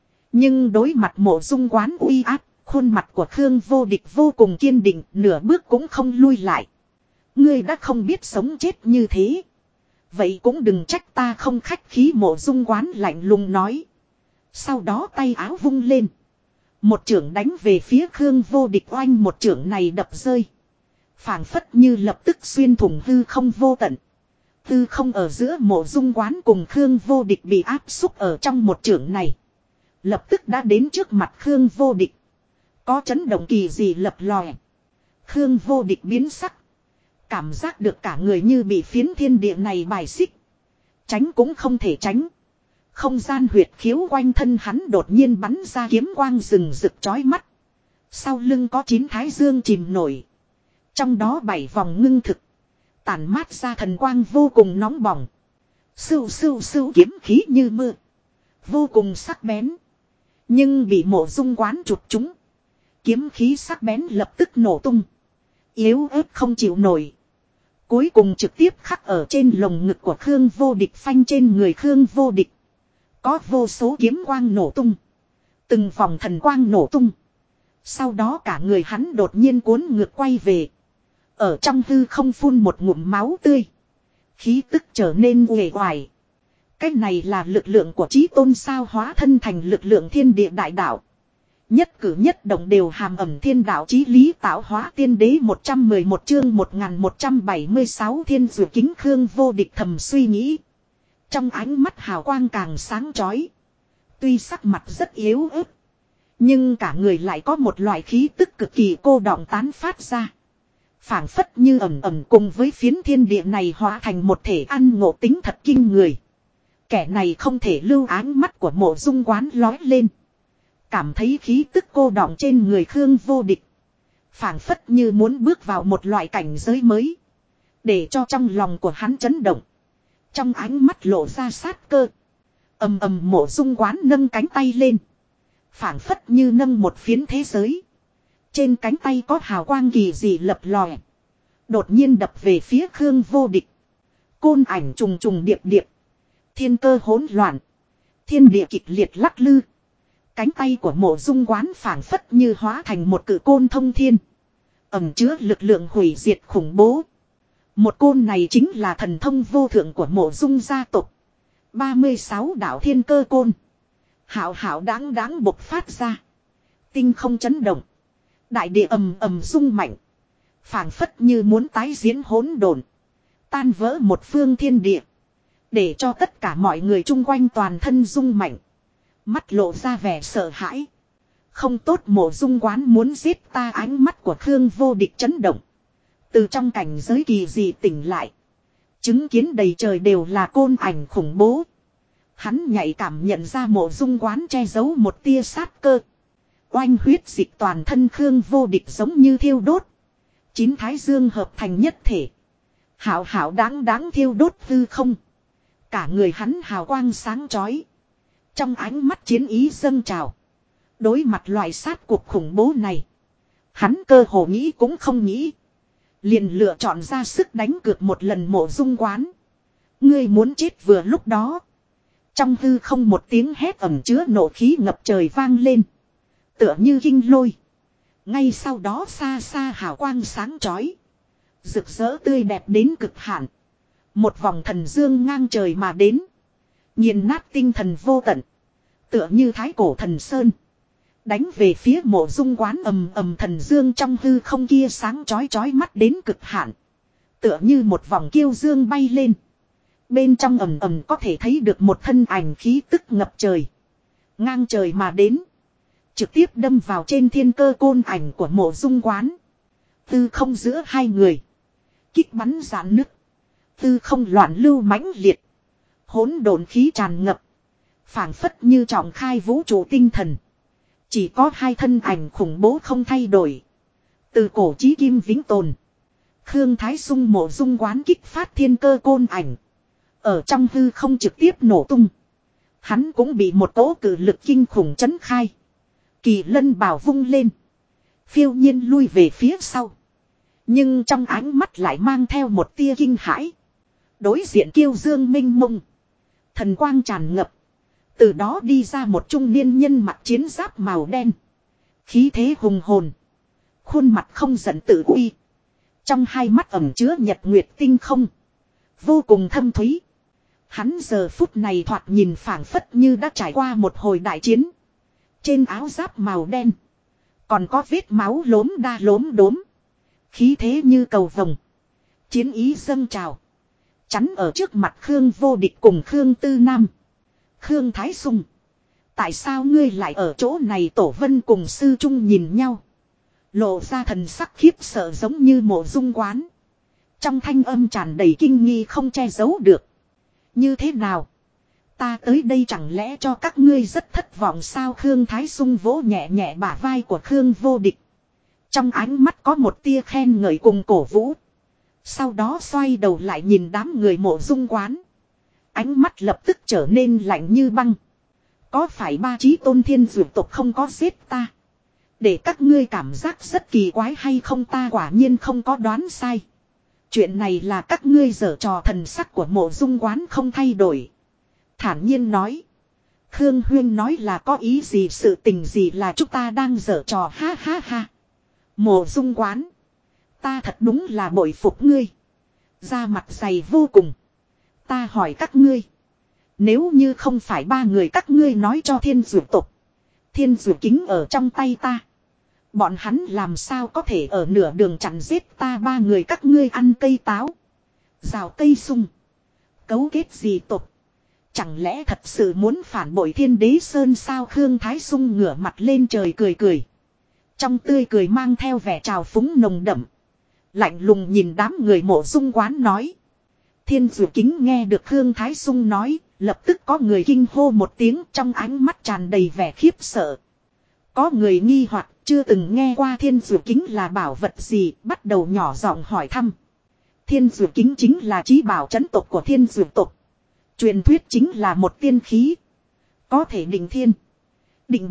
Nhưng đối mặt Mộ Dung Quán uy áp, khuôn mặt của Khương Vô Địch vô cùng kiên định, nửa bước cũng không lui lại. Ngươi đã không biết sống chết như thế. Vậy cũng đừng trách ta không khách khí. Mộ Dung Quán lạnh lùng nói. Sau đó tay áo vung lên. Một chưởng đánh về phía Khương Vô Địch. Oanh, một chưởng này đập rơi. Phảng phất như lập tức xuyên thủng hư không vô tận. Hư không ở giữa Mộ Dung Quán cùng Khương Vô Địch bị áp xúc ở trong một chưởng này. Lập tức đã đến trước mặt Khương Vô Địch. Có chấn động kỳ gì lập lòe. Khương Vô Địch biến sắc. Cảm giác được cả người như bị phiến thiên địa này bài xích. Tránh cũng không thể tránh. Không gian huyệt khiếu quanh thân hắn đột nhiên bắn ra kiếm quang rừng rực chói mắt. Sau lưng có 9 thái dương chìm nổi. Trong đó 7 vòng ngưng thực. Tản mát ra thần quang vô cùng nóng bỏng. Sưu sưu sưu kiếm khí như mưa. Vô cùng sắc bén. Nhưng bị Mộ Dung Quán chụp trúng. Kiếm khí sắc bén lập tức nổ tung. Yếu ớt không chịu nổi. Cuối cùng trực tiếp khắc ở trên lồng ngực của Khương Vô Địch. Phanh trên người Khương Vô Địch. Có vô số kiếm quang nổ tung. Từng vòng thần quang nổ tung. Sau đó cả người hắn đột nhiên cuốn ngược quay về. Ở trong hư không phun một ngụm máu tươi. Khí tức trở nên uể oải. Cái này là lực lượng của chí tôn sao, hóa thân thành lực lượng thiên địa đại đạo. Nhất cử nhất động đều hàm ẩm thiên đạo chí lý, tạo hóa tiên đế. 111 chương 1176 thiên dụ kính. Khương Vô Địch thầm suy nghĩ. Trong ánh mắt hào quang càng sáng chói. Tuy sắc mặt rất yếu ớt. Nhưng cả người lại có một loại khí tức cực kỳ cô đọng tán phát ra. Phảng phất như ẩm ẩm cùng với phiến thiên địa này hóa thành một thể, ăn ngộ tính thật kinh người. Kẻ này không thể lưu. Ánh mắt của Mộ Dung Quán lói lên. Cảm thấy khí tức cô đọng trên người Khương Vô Địch. Phảng phất như muốn bước vào một loại cảnh giới mới. Để cho trong lòng của hắn chấn động. Trong ánh mắt lộ ra sát cơ. Ầm ầm, Mộ Dung Quán nâng cánh tay lên. Phảng phất như nâng một phiến thế giới. Trên cánh tay có hào quang kỳ dị lập lòe. Đột nhiên đập về phía Khương Vô Địch. Côn ảnh trùng trùng điệp điệp. Thiên cơ hỗn loạn. Thiên địa kịch liệt lắc lư. Cánh tay của Mộ Dung Quán phảng phất như hóa thành một cự côn thông thiên. Ẩn chứa lực lượng hủy diệt khủng bố. Một côn này chính là thần thông vô thượng của Mộ Dung gia tộc. 36 đạo thiên cơ côn. Hảo hảo đáng đáng bộc phát ra. Tinh không chấn động. Đại địa ầm ầm rung mạnh. Phảng phất như muốn tái diễn hỗn độn. Tan vỡ một phương thiên địa. Để cho tất cả mọi người chung quanh toàn thân rung mạnh. Mắt lộ ra vẻ sợ hãi. Không tốt, Mộ Dung Quán muốn giết ta. Ánh mắt của Khương Vô Địch chấn động. Từ trong cảnh giới kỳ dị tỉnh lại. Chứng kiến đầy trời đều là côn ảnh khủng bố. Hắn nhạy cảm nhận ra Mộ Dung Quán che giấu một tia sát cơ. Oanh huyết dịch toàn thân Khương Vô Địch giống như thiêu đốt. 9 thái dương hợp thành nhất thể. Hảo hảo đáng đáng thiêu đốt hư không. Cả người hắn hào quang sáng chói. Trong ánh mắt chiến ý dâng trào. Đối mặt loại sát cuộc khủng bố này. Hắn cơ hồ nghĩ cũng không nghĩ. Liền lựa chọn ra sức đánh cược một lần Mộ Dung Quán. Ngươi muốn chết vừa lúc đó. Trong hư không một tiếng hét ẩm chứa nộ khí ngập trời vang lên. Tựa như kinh lôi. Ngay sau đó xa xa hào quang sáng chói. Rực rỡ tươi đẹp đến cực hạn. Một vòng thần dương ngang trời mà đến. Nghiền nát tinh thần vô tận. Tựa như thái cổ thần sơn. Đánh về phía Mộ Dung Quán ầm ầm thần dương trong hư không kia sáng chói chói mắt đến cực hạn. Tựa như một vòng kiêu dương bay lên. Bên trong ầm ầm có thể thấy được một thân ảnh khí tức ngập trời. Ngang trời mà đến. Trực tiếp đâm vào trên thiên cơ côn ảnh của Mộ Dung Quán. Tư không giữa hai người. Kích bắn rạn nứt. Tư không loạn lưu mãnh liệt. Hỗn độn khí tràn ngập. Phảng phất như trọng khai vũ trụ tinh thần. Chỉ có hai thân ảnh khủng bố không thay đổi. Từ cổ chí kim vĩnh tồn. Khương Thái Sung Mộ Dung Quán kích phát thiên cơ côn ảnh. Ở trong hư không trực tiếp nổ tung. Hắn cũng bị một cỗ cử lực kinh khủng chấn khai. Kỳ lân bảo vung lên. Phiêu nhiên lui về phía sau. Nhưng trong ánh mắt lại mang theo một tia kinh hãi. Đối diện kiêu dương minh mông. Thần quang tràn ngập. Từ đó đi ra một trung niên nhân mặc chiến giáp màu đen. Khí thế hùng hồn. Khuôn mặt không giận tự uy. Trong hai mắt ẩn chứa nhật nguyệt tinh không. Vô cùng thâm thúy. Hắn giờ phút này thoạt nhìn phảng phất như đã trải qua một hồi đại chiến. Trên áo giáp màu đen. Còn có vết máu lốm đa lốm đốm. Khí thế như cầu vồng. Chiến ý dâng trào. Chắn ở trước mặt Khương Vô Địch cùng Khương Tư Nam. Khương Thái Sung. Tại sao ngươi lại ở chỗ này? Tổ Vân cùng Sư Trung nhìn nhau. Lộ ra thần sắc khiếp sợ giống như Mộ Dung Quán. Trong thanh âm tràn đầy kinh nghi không che giấu được. Như thế nào? Ta tới đây chẳng lẽ cho các ngươi rất thất vọng sao? Khương Thái Sung vỗ nhẹ nhẹ bả vai của Khương Vô Địch. Trong ánh mắt có một tia khen ngợi cùng cổ vũ. Sau đó xoay đầu lại nhìn đám người Mộ Dung Quán. Ánh mắt lập tức trở nên lạnh như băng. Có phải ba chí tôn thiên dược tộc không có giết ta? Để các ngươi cảm giác rất kỳ quái hay không? Ta quả nhiên không có đoán sai. Chuyện này là các ngươi giở trò. Thần sắc của Mộ Dung Quán không thay đổi. Thản nhiên nói. Khương Huyên nói là có ý gì, sự tình gì là chúng ta đang giở trò, ha ha ha. Mộ Dung Quán. Ta thật đúng là bội phục ngươi. Da mặt dày vô cùng. Ta hỏi các ngươi. Nếu như không phải ba người các ngươi nói cho thiên dược tộc. Thiên dược kính ở trong tay ta. Bọn hắn làm sao có thể ở nửa đường chặn giết ta? Ba người các ngươi ăn cây táo. Rào cây sung. Cấu kết gì tộc? Chẳng lẽ thật sự muốn phản bội Thiên Đế Sơn sao? Khương Thái Sung ngửa mặt lên trời cười cười. Trong tươi cười mang theo vẻ trào phúng nồng đậm. Lạnh lùng nhìn đám người Mộ Dung Quán nói. Thiên Dụ Kính nghe được Khương Thái Sung nói, lập tức có người kinh hô một tiếng, trong ánh mắt tràn đầy vẻ khiếp sợ. Có người nghi hoặc chưa từng nghe qua Thiên Dụ Kính là bảo vật gì, bắt đầu nhỏ giọng hỏi thăm. Thiên Dụ Kính chính là chí bảo trấn tộc của Thiên Dụ tộc. Truyền thuyết chính là một tiên khí. Có thể định thiên, định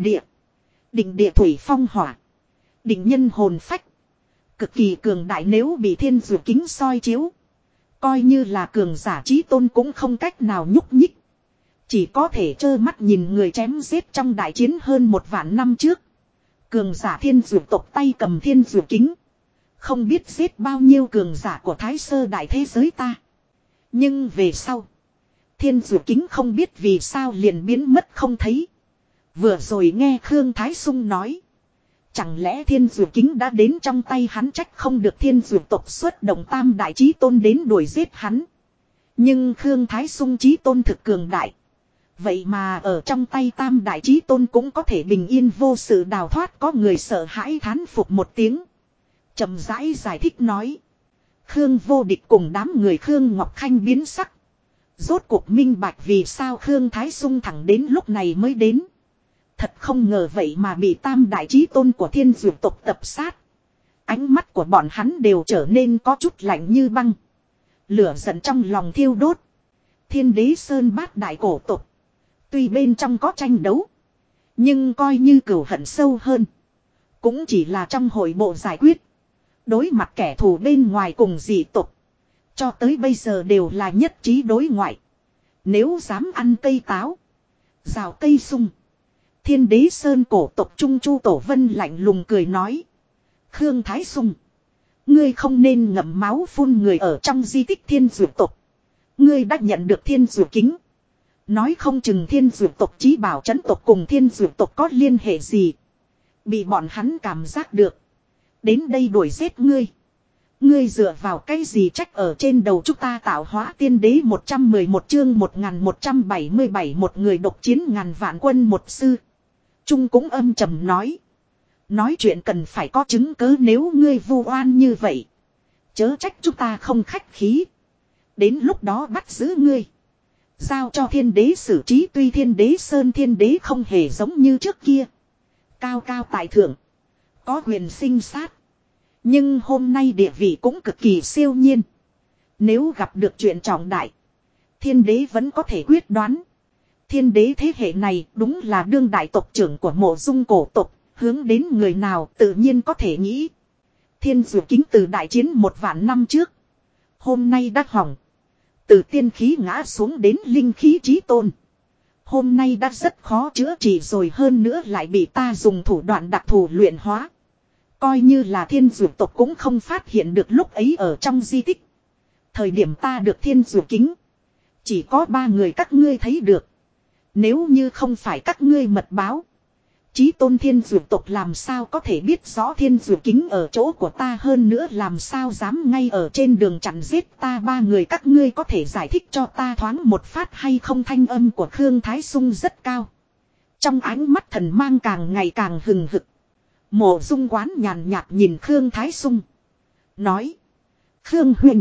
địa thủy phong hỏa, định nhân hồn phách. Cực kỳ cường đại, nếu bị Thiên Dụ Kính soi chiếu. Coi như là cường giả chí tôn cũng không cách nào nhúc nhích. Chỉ có thể trơ mắt nhìn người chém giết trong đại chiến hơn 1.000 năm trước. Cường giả Thiên Dụ tộc tay cầm Thiên Dụ Kính. Không biết giết bao nhiêu cường giả của Thái Sơ đại thế giới ta. Nhưng về sau. Thiên Dụ Kính không biết vì sao liền biến mất không thấy. Vừa rồi nghe Khương Thái Sung nói. Chẳng lẽ Thiên Dụ Kính đã đến trong tay hắn, trách không được Thiên Dụ tộc xuất động tam đại chí tôn đến đuổi giết hắn. Nhưng Khương Thái Sung chí tôn thực cường đại. Vậy mà ở trong tay tam đại chí tôn cũng có thể bình yên vô sự đào thoát. Có người sợ hãi thán phục một tiếng. Chậm rãi giải thích nói. Khương Vô Địch cùng đám người Khương Ngọc Khanh biến sắc. Rốt cuộc minh bạch vì sao Khương Thái Sung thẳng đến lúc này mới đến. Thật không ngờ vậy mà bị tam đại chí tôn của thiên dược tộc tập sát. Ánh mắt của bọn hắn đều trở nên có chút lạnh như băng. Lửa giận trong lòng thiêu đốt. Thiên đế sơn bát đại cổ tộc. Tuy bên trong có tranh đấu. Nhưng coi như cừu hận sâu hơn. Cũng chỉ là trong hội bộ giải quyết. Đối mặt kẻ thù bên ngoài cùng dị tộc. Cho tới bây giờ đều là nhất trí đối ngoại. Nếu dám ăn cây táo. Rào cây sung. Thiên đế sơn cổ tộc Trung Chu Tổ Vân lạnh lùng cười nói. Khương Thái Sung. Ngươi không nên ngậm máu phun người ở trong di tích thiên dược tộc. Ngươi đã nhận được thiên dược kính. Nói không chừng thiên dược tộc chí bảo trấn tộc cùng thiên dược tộc có liên hệ gì. Bị bọn hắn cảm giác được. Đến đây đuổi giết ngươi. Ngươi dựa vào cái gì trách ở trên đầu chúng ta tạo hóa tiên đế 111 chương 1177 một người độc chiến ngàn vạn quân một sư. Trung cũng âm trầm nói. Nói chuyện cần phải có chứng cớ nếu ngươi vu oan như vậy. Chớ trách chúng ta không khách khí. Đến lúc đó bắt giữ ngươi. Giao cho thiên đế xử trí tuy thiên đế sơn thiên đế không hề giống như trước kia. Cao cao tại thượng. Có quyền sinh sát. Nhưng hôm nay địa vị cũng cực kỳ siêu nhiên. Nếu gặp được chuyện trọng đại. Thiên đế vẫn có thể quyết đoán. Thiên đế thế hệ này đúng là đương đại tộc trưởng của mộ dung cổ tộc. Hướng đến người nào tự nhiên có thể nghĩ. Thiên dược kính từ đại chiến 1.000 năm trước. Hôm nay đã hỏng. Từ tiên khí ngã xuống đến linh khí chí tôn. Hôm nay đã rất khó chữa trị rồi hơn nữa lại bị ta dùng thủ đoạn đặc thù luyện hóa. Coi như là thiên dược tộc cũng không phát hiện được lúc ấy ở trong di tích. Thời điểm ta được thiên dược kính. Chỉ có 3 người các ngươi thấy được. Nếu như không phải các ngươi mật báo. Chí tôn thiên dược tộc làm sao có thể biết rõ thiên dược kính ở chỗ của ta hơn nữa làm sao dám ngay ở trên đường chặn giết ta 3 người các ngươi có thể giải thích cho ta thoáng một phát hay không thanh âm của Khương Thái Sung rất cao. Trong ánh mắt thần mang càng ngày càng hừng hực. Mộ dung quán nhàn nhạt nhìn Khương Thái Sung. Nói. Khương huynh.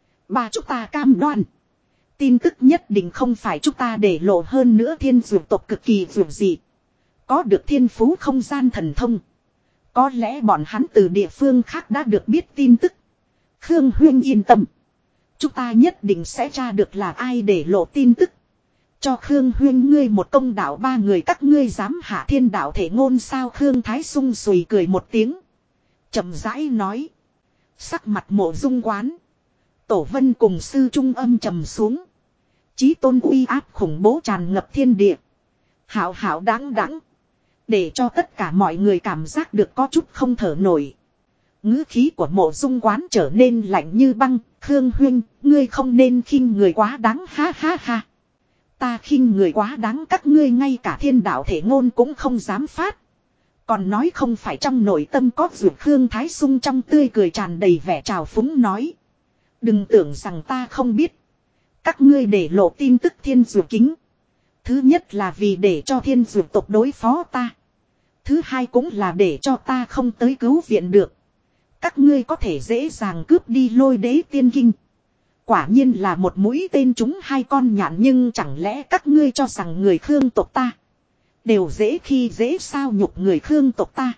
Ba chúng ta cam đoan. Tin tức nhất định không phải chúng ta để lộ hơn nữa thiên dược tộc cực kỳ dược dị. Có được thiên phú không gian thần thông. Có lẽ bọn hắn từ địa phương khác đã được biết tin tức. Khương huynh yên tâm. Chúng ta nhất định sẽ tra được là ai để lộ tin tức. Cho Khương huynh ngươi một công đạo 3 người các ngươi dám hạ thiên đạo thể ngôn sao Khương Thái Sung sùi cười một tiếng. Chậm rãi nói. Sắc mặt mộ dung quán. Tổ Vân cùng sư trung âm trầm xuống. Chí tôn uy áp khủng bố tràn ngập thiên địa. Hảo hảo đáng đáng. Để cho tất cả mọi người cảm giác được có chút không thở nổi. Ngữ khí của mộ dung quán trở nên lạnh như băng. Khương huynh, ngươi không nên khinh người quá đáng ha ha ha. Ta khinh người quá đáng các ngươi ngay cả thiên đạo thể ngôn cũng không dám phát. Còn nói không phải trong nội tâm có ruột Khương Thái Sung trong tươi cười tràn đầy vẻ trào phúng nói. Đừng tưởng rằng ta không biết. Các ngươi để lộ tin tức thiên dược kính. Thứ nhất là vì để cho thiên dược tộc đối phó ta. Thứ hai cũng là để cho ta không tới cứu viện được. Các ngươi có thể dễ dàng cướp đi Lôi Đế Tiên Kinh. Quả nhiên là một mũi tên trúng 2 con nhạn nhưng chẳng lẽ các ngươi cho rằng người Khương tộc ta. Đều dễ khi dễ sao nhục người Khương tộc ta.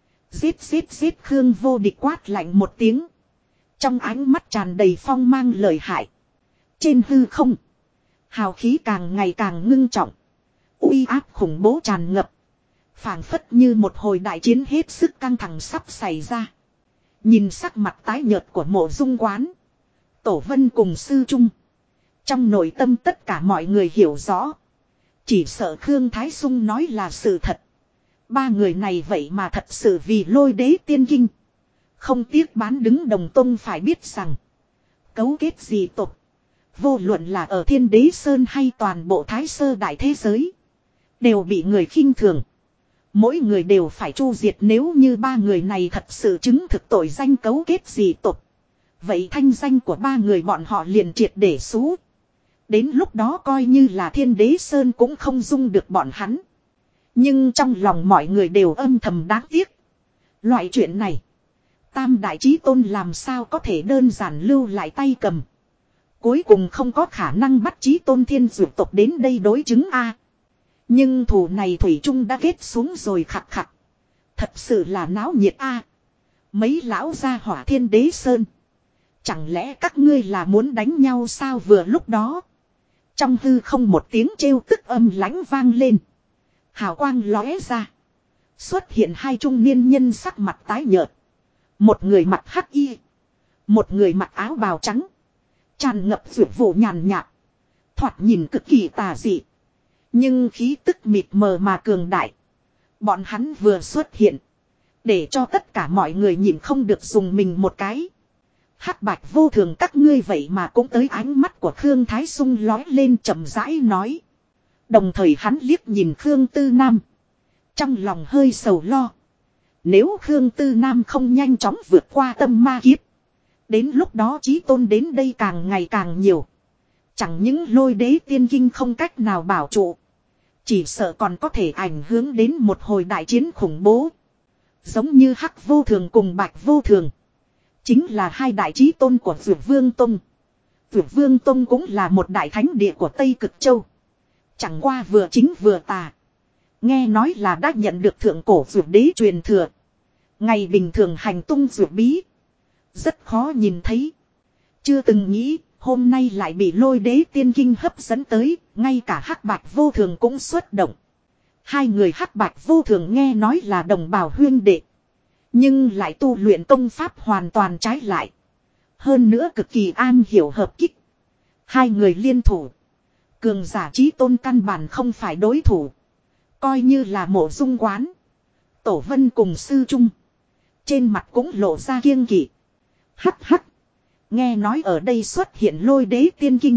Giết Khương vô địch quát lạnh một tiếng. Trong ánh mắt tràn đầy phong mang lợi hại. Trên hư không. Hào khí càng ngày càng ngưng trọng. Uy áp khủng bố tràn ngập. Phảng phất như một hồi đại chiến hết sức căng thẳng sắp xảy ra. Nhìn sắc mặt tái nhợt của mộ dung quán. Tổ Vân cùng sư trung. Trong nội tâm tất cả mọi người hiểu rõ. Chỉ sợ Khương Thái Sung nói là sự thật. 3 người này vậy mà thật sự vì Lôi Đế Tiên Kinh. Không tiếc bán đứng đồng tông phải biết rằng. Cấu kết dị tộc. Vô luận là ở Thiên Đế Sơn hay toàn bộ Thái Sơ Đại Thế Giới. Đều bị người khinh thường. Mỗi người đều phải chu diệt nếu như 3 người này thật sự chứng thực tội danh cấu kết dị tộc. Vậy thanh danh của 3 người bọn họ liền triệt để xú. Đến lúc đó coi như là Thiên Đế Sơn cũng không dung được bọn hắn. Nhưng trong lòng mọi người đều âm thầm đáng tiếc. Loại chuyện này. Tam Đại Chí Tôn làm sao có thể đơn giản lưu lại tay cầm. Cuối cùng không có khả năng bắt chí tôn thiên dược tộc đến đây đối chứng a. Nhưng thù này thủy chung đã kết xuống rồi khặt khặt. Thật sự là náo nhiệt a. Mấy lão gia hỏa Thiên Đế Sơn. Chẳng lẽ các ngươi là muốn đánh nhau sao? Vừa lúc đó. Trong hư không một tiếng trêu tức âm lãnh vang lên. Hào quang lóe ra. Xuất hiện hai trung niên nhân sắc mặt tái nhợt. Một người mặc hắc y. Một người mặc áo bào trắng. Tràn ngập dược vụ nhàn nhạt. Thoạt nhìn cực kỳ tà dị. Nhưng khí tức mịt mờ mà cường đại. Bọn hắn vừa xuất hiện. Để cho tất cả mọi người nhìn không được dùng mình một cái. Hắc bạch vô thường các ngươi vậy mà cũng tới. Ánh mắt của Khương Thái Sung lói lên chậm rãi nói. Đồng thời hắn liếc nhìn Khương Tư Nam. Trong lòng hơi sầu lo. Nếu Khương Tư Nam không nhanh chóng vượt qua tâm ma kiếp. Đến lúc đó chí tôn đến đây càng ngày càng nhiều. Chẳng những Lôi Đế tiên kinh không cách nào bảo trụ. Chỉ sợ còn có thể ảnh hưởng đến một hồi đại chiến khủng bố. Giống như Hắc vô thường cùng Bạch vô thường. Chính là hai đại chí tôn của Dược Vương Tông. Dược Vương Tông cũng là một đại thánh địa của Tây Cực Châu. Chẳng qua vừa chính vừa tà. Nghe nói là đã nhận được thượng cổ dược đế truyền thừa. Ngày bình thường hành tung dược bí. Rất khó nhìn thấy. Chưa từng nghĩ hôm nay lại bị Lôi Đế tiên kinh hấp dẫn tới. Ngay cả Hắc Bạch vô thường cũng xuất động. Hai người Hắc Bạch vô thường nghe nói là đồng bào huyên đệ. Nhưng lại tu luyện công pháp hoàn toàn trái lại. Hơn nữa cực kỳ an hiểu hợp kích. Hai người liên thủ. Cường giả chí tôn căn bản không phải đối thủ. Coi như là Mộ Dung Quán. Tổ Vân cùng sư trung. Trên mặt cũng lộ ra kiêng kỵ. Hắc hắc. Nghe nói ở đây xuất hiện Lôi Đế tiên kinh.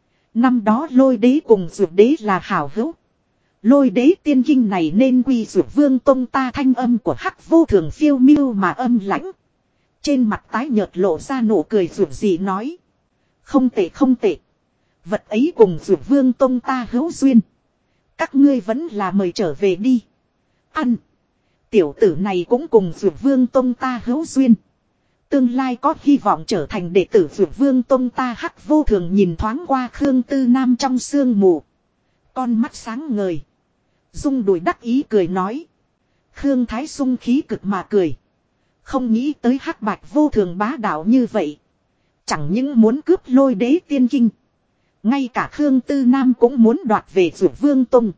Năm đó Lôi Đế cùng Dược Đế là hảo hữu. Lôi Đế tiên kinh này nên quy Dược Vương Tông ta. Thanh âm của Hắc vô thường phiêu miêu mà âm lãnh. Trên mặt tái nhợt lộ ra nụ cười dược gì nói. Không tệ không tệ. Vật ấy cùng Dược Vương Tông ta hữu duyên. Các ngươi vẫn là mời trở về đi. Ăn. Tiểu tử này cũng cùng Dược Vương Tông ta hữu duyên. Tương lai có hy vọng trở thành đệ tử Dược Vương Tông ta. Hắc vô thường nhìn thoáng qua Khương Tư Nam trong sương mù. Con mắt sáng ngời. Dung đùi đắc ý cười nói. Khương Thái Sung khí cực mà cười. Không nghĩ tới Hắc Bạch vô thường bá đạo như vậy. Chẳng những muốn cướp Lôi Đế tiên kinh. Ngay cả Khương Tư Nam cũng muốn đoạt về Dược Vương Tông.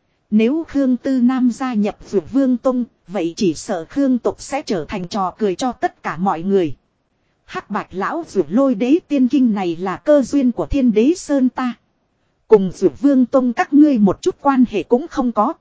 Nếu Khương Tư Nam gia nhập Dược Vương Tông, vậy chỉ sợ Khương tộc sẽ trở thành trò cười cho tất cả mọi người. Hắc Bạch lão Dược Lôi Đế tiên kinh này là cơ duyên của Thiên Đế Sơn ta. Cùng Dược Vương Tông các ngươi một chút quan hệ cũng không có.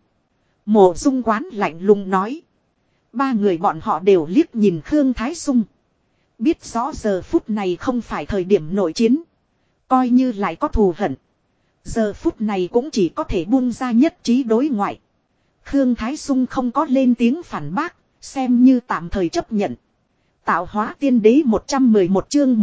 Mộ Dung Quán lạnh lùng nói. Ba người bọn họ đều liếc nhìn Khương Thái Sung. Biết rõ giờ phút này không phải thời điểm nội chiến. Coi như lại có thù hận. Giờ phút này cũng chỉ có thể buông ra nhất trí đối ngoại. Khương Thái Sung không có lên tiếng phản bác, xem như tạm thời chấp nhận. Tạo hóa tiên đế 111 chương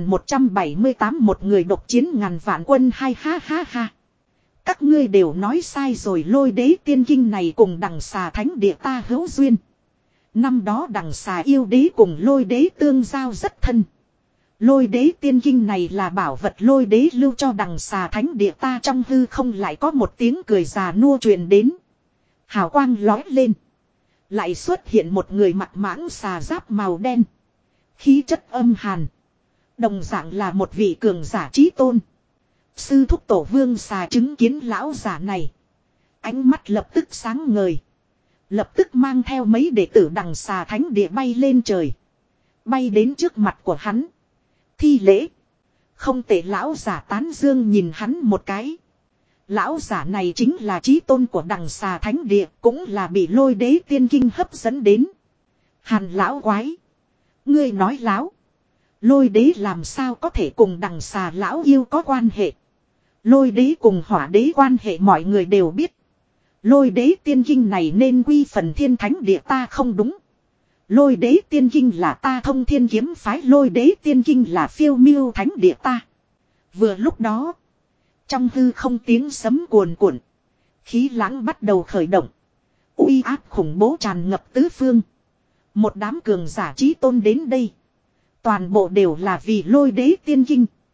1178 một người độc chiến ngàn vạn quân hai ha ha ha. Các ngươi đều nói sai rồi. Lôi Đế tiên kinh này cùng Đằng Xà thánh địa ta hữu duyên. Năm đó Đằng Xà yêu đế cùng Lôi Đế tương giao rất thân. Lôi Đế tiên kinh này là bảo vật Lôi Đế lưu cho Đằng Xà thánh địa ta. Trong hư không lại có một tiếng cười già nua truyền đến. Hào quang lói lên. Lại xuất hiện một người mặt mãng xà giáp màu đen. Khí chất âm hàn. Đồng dạng là một vị cường giả chí tôn. Sư thúc tổ Vương Xà chứng kiến lão giả này. Ánh mắt lập tức sáng ngời. Lập tức mang theo mấy đệ tử Đằng Xà thánh địa bay lên trời. Bay đến trước mặt của hắn. Thi lễ. Không tệ. Lão giả tán dương nhìn hắn một cái. Lão giả này chính là chí tôn của Đằng Xà thánh địa. Cũng là bị Lôi Đế tiên kinh hấp dẫn đến. Hàn lão quái. Ngươi nói láo. Lôi Đế làm sao có thể cùng Đằng Xà lão yêu có quan hệ. Lôi Đế cùng Hỏa Đế quan hệ mọi người đều biết. Lôi Đế tiên kinh này nên quy phần Thiên thánh địa ta không đúng. Lôi Đế tiên kinh là ta Thông Thiên kiếm phái. Lôi Đế tiên kinh là Phiêu Miêu thánh địa ta. Vừa lúc đó. Trong hư không tiếng sấm cuồn cuộn. Khí lãng bắt đầu khởi động. Uy áp khủng bố tràn ngập tứ phương. Một đám cường giả chí tôn đến đây. Toàn bộ đều là vì Lôi Đế tiên kinh.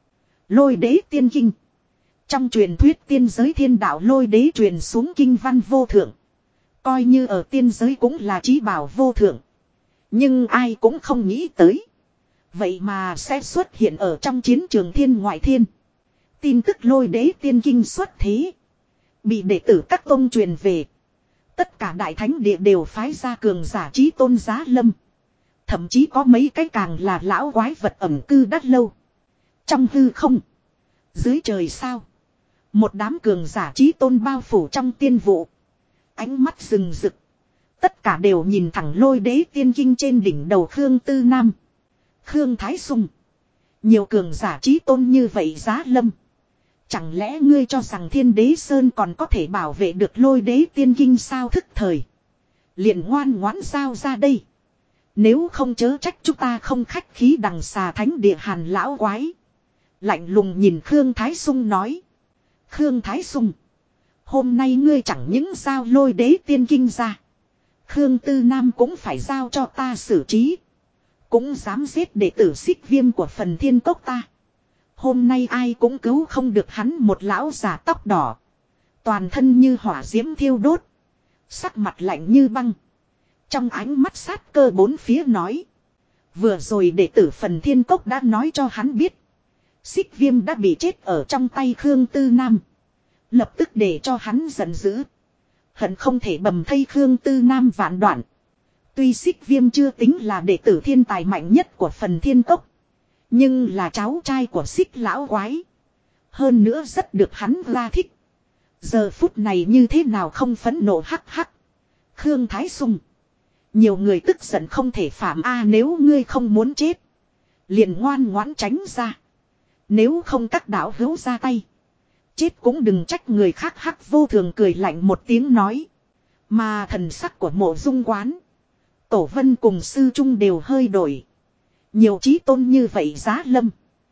Lôi đế tiên kinh. Trong truyền thuyết tiên giới thiên đạo lôi đế truyền xuống kinh văn vô thượng. Coi như ở tiên giới cũng là chí bảo vô thượng. Nhưng ai cũng không nghĩ tới. Vậy mà sẽ xuất hiện ở trong chiến trường thiên ngoại thiên. Tin tức lôi đế tiên kinh xuất thế. Bị đệ tử các tông truyền về. Tất cả đại thánh địa đều phái ra cường giả chí tôn giá lâm. Thậm chí có mấy cái càng là lão quái vật ẩn cư đắt lâu. Trong hư không. Dưới trời sao. Một đám cường giả chí tôn bao phủ trong tiên vụ. Ánh mắt rừng rực. Tất cả đều nhìn thẳng lôi đế tiên kinh trên đỉnh đầu Khương Tư Nam. Khương Thái Sung. Nhiều cường giả chí tôn như vậy giá lâm. Chẳng lẽ ngươi cho rằng Thiên Đế Sơn còn có thể bảo vệ được lôi đế tiên kinh sao thức thời. Liền ngoan ngoãn giao ra đây. Nếu không chớ trách chúng ta không khách khí đằng xà thánh địa Hàn lão quái. Lạnh lùng nhìn Khương Thái Sung nói. Khương Thái Sung. Hôm nay ngươi chẳng những giao lôi đế tiên kinh ra. Khương Tư Nam cũng phải giao cho ta xử trí. Cũng dám giết đệ tử Xích Viêm của phần thiên cốc ta. Hôm nay ai cũng cứu không được hắn một lão già tóc đỏ. Toàn thân như hỏa diễm thiêu đốt. Sắc mặt lạnh như băng. Trong ánh mắt sát cơ bốn phía nói. Vừa rồi đệ tử phần thiên cốc đã nói cho hắn biết. Xích Viêm đã bị chết ở trong tay Khương Tư Nam. Lập tức để cho hắn giận dữ. Hận không thể bầm thây Khương Tư Nam vạn đoạn. Tuy Xích Viêm chưa tính là đệ tử thiên tài mạnh nhất của phần thiên cốc. Nhưng là cháu trai của Xích lão quái. Hơn nữa rất được hắn ra thích. Giờ phút này như thế nào không phẫn nộ hắc hắc. Khương Thái Sung. Nhiều người tức giận không thể phạm nếu ngươi không muốn chết. Liền ngoan ngoãn tránh ra. Nếu không các đạo hữu ra tay. Chết cũng đừng trách người khác hắc vô thường cười lạnh một tiếng nói. Mà thần sắc của Mộ Dung Quán. Tổ Vân cùng Sư Trung đều hơi đổi. Nhiều chí tôn như vậy giá lâm.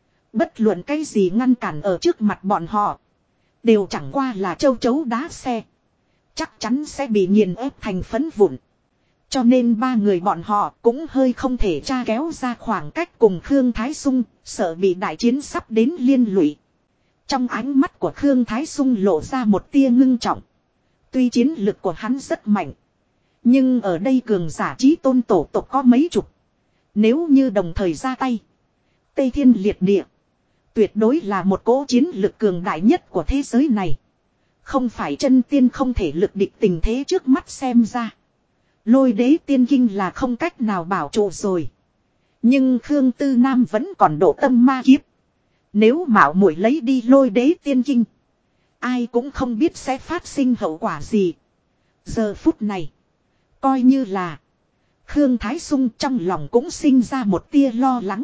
Bất luận cái gì ngăn cản ở trước mặt bọn họ. Đều chẳng qua là châu chấu đá xe. Chắc chắn sẽ bị nghiền ép thành phấn vụn. Cho nên ba người bọn họ cũng hơi không thể tra kéo ra khoảng cách cùng Khương Thái Sung. Sợ bị đại chiến sắp đến liên lụy. Trong ánh mắt của Khương Thái Sung lộ ra một tia ngưng trọng. Tuy chiến lực của hắn rất mạnh. Nhưng ở đây cường giả chí tôn tổ tộc có mấy chục. Nếu như đồng thời ra tay. Tây Thiên liệt địa. Tuyệt đối là một cỗ chiến lực cường đại nhất của thế giới này. Không phải chân tiên không thể lực địch tình thế trước mắt xem ra. Lôi đế tiên kinh là không cách nào bảo trụ rồi. Nhưng Khương Tư Nam vẫn còn độ tâm ma kiếp. Nếu mạo muội lấy đi lôi đế tiên kinh. Ai cũng không biết sẽ phát sinh hậu quả gì. Giờ phút này. Coi như là. Khương Thái Sung trong lòng cũng sinh ra một tia lo lắng.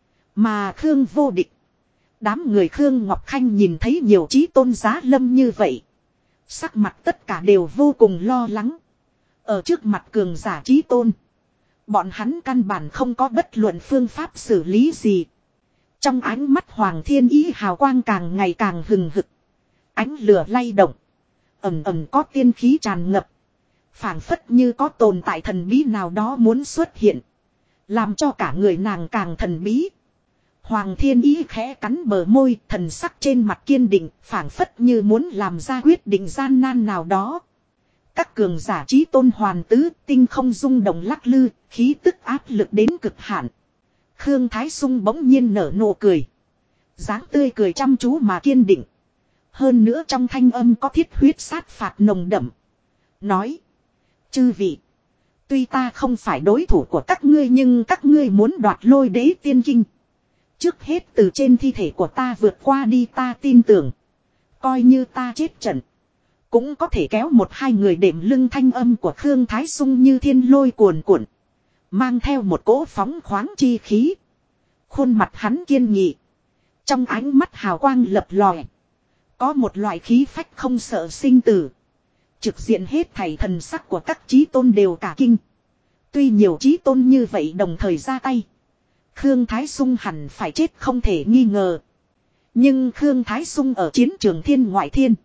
Mà Khương vô địch. Đám người Khương Ngọc Khanh nhìn thấy nhiều chí tôn giá lâm như vậy. Sắc mặt tất cả đều vô cùng lo lắng. Ở trước mặt cường giả chí tôn. Bọn hắn căn bản không có bất luận phương pháp xử lý gì. Trong ánh mắt Hoàng Thiên Ý hào quang càng ngày càng hừng hực. Ánh lửa lay động. Ẩm ẩm có tiên khí tràn ngập. Phảng phất như có tồn tại thần bí nào đó muốn xuất hiện. Làm cho cả người nàng càng thần bí. Hoàng Thiên Ý khẽ cắn bờ môi, thần sắc trên mặt kiên định, phảng phất như muốn làm ra quyết định gian nan nào đó. Các cường giả chí tôn hoàn tứ, tinh không rung động lắc lư, khí tức áp lực đến cực hạn. Khương Thái Sung bỗng nhiên nở nụ cười. Dáng tươi cười chăm chú mà kiên định. Hơn nữa trong thanh âm có thiết huyết sát phạt nồng đậm. Nói. Chư vị. Tuy ta không phải đối thủ của các ngươi nhưng các ngươi muốn đoạt lôi đế tiên kinh. Trước hết từ trên thi thể của ta vượt qua đi ta tin tưởng. Coi như ta chết trận. Cũng có thể kéo một hai người đệm lưng thanh âm của Khương Thái Sung như thiên lôi cuồn cuộn. Mang theo một cỗ phóng khoáng chi khí. Khuôn mặt hắn kiên nghị. Trong ánh mắt hào quang lập lòe. Có một loại khí phách không sợ sinh tử. Trực diện hết thảy thần sắc của các chí tôn đều cả kinh. Tuy nhiều chí tôn như vậy đồng thời ra tay. Khương Thái Sung hẳn phải chết không thể nghi ngờ. Nhưng Khương Thái Sung ở chiến trường thiên ngoại thiên.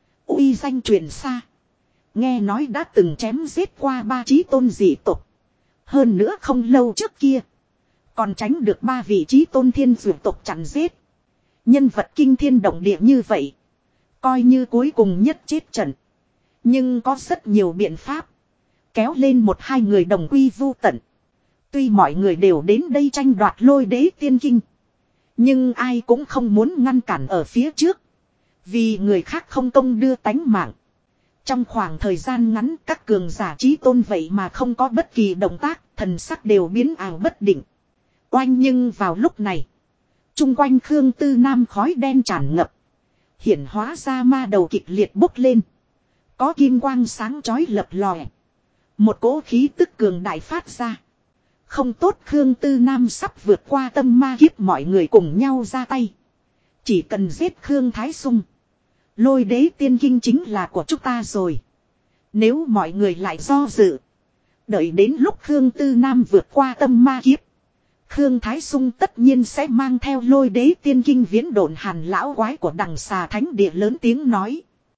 Uy danh truyền xa. Nghe nói đã từng chém giết qua 3 chí tôn dị tộc. Hơn nữa không lâu trước kia. Còn tránh được 3 vị chí tôn thiên dược tộc chặn giết. Nhân vật kinh thiên động địa như vậy. Coi như cuối cùng nhất chết trận. Nhưng có rất nhiều biện pháp. Kéo lên một hai người đồng quy vu tận. Tuy mọi người đều đến đây tranh đoạt lôi đế tiên kinh. Nhưng ai cũng không muốn ngăn cản ở phía trước. Vì người khác không công đưa tánh mạng. Trong khoảng thời gian ngắn các cường giả trí tôn vậy mà không có bất kỳ động tác. Thần sắc đều biến ảo bất định. Oanh nhưng vào lúc này. Trung quanh Khương Tư Nam khói đen tràn ngập. Hiển hóa ra ma đầu kịch liệt bốc lên. Có kim quang sáng chói lập lòe. Một cỗ khí tức cường đại phát ra. Không tốt, Khương Tư Nam sắp vượt qua tâm ma kiếp, mọi người cùng nhau ra tay. Chỉ cần giết Khương Thái Sung. Lôi đế tiên kinh chính là của chúng ta rồi. Nếu mọi người lại do dự. Đợi đến lúc Khương Tư Nam vượt qua tâm ma kiếp. Khương Thái Sung tất nhiên sẽ mang theo lôi đế tiên kinh viễn độn Hàn lão quái của đằng xà thánh địa lớn tiếng nói.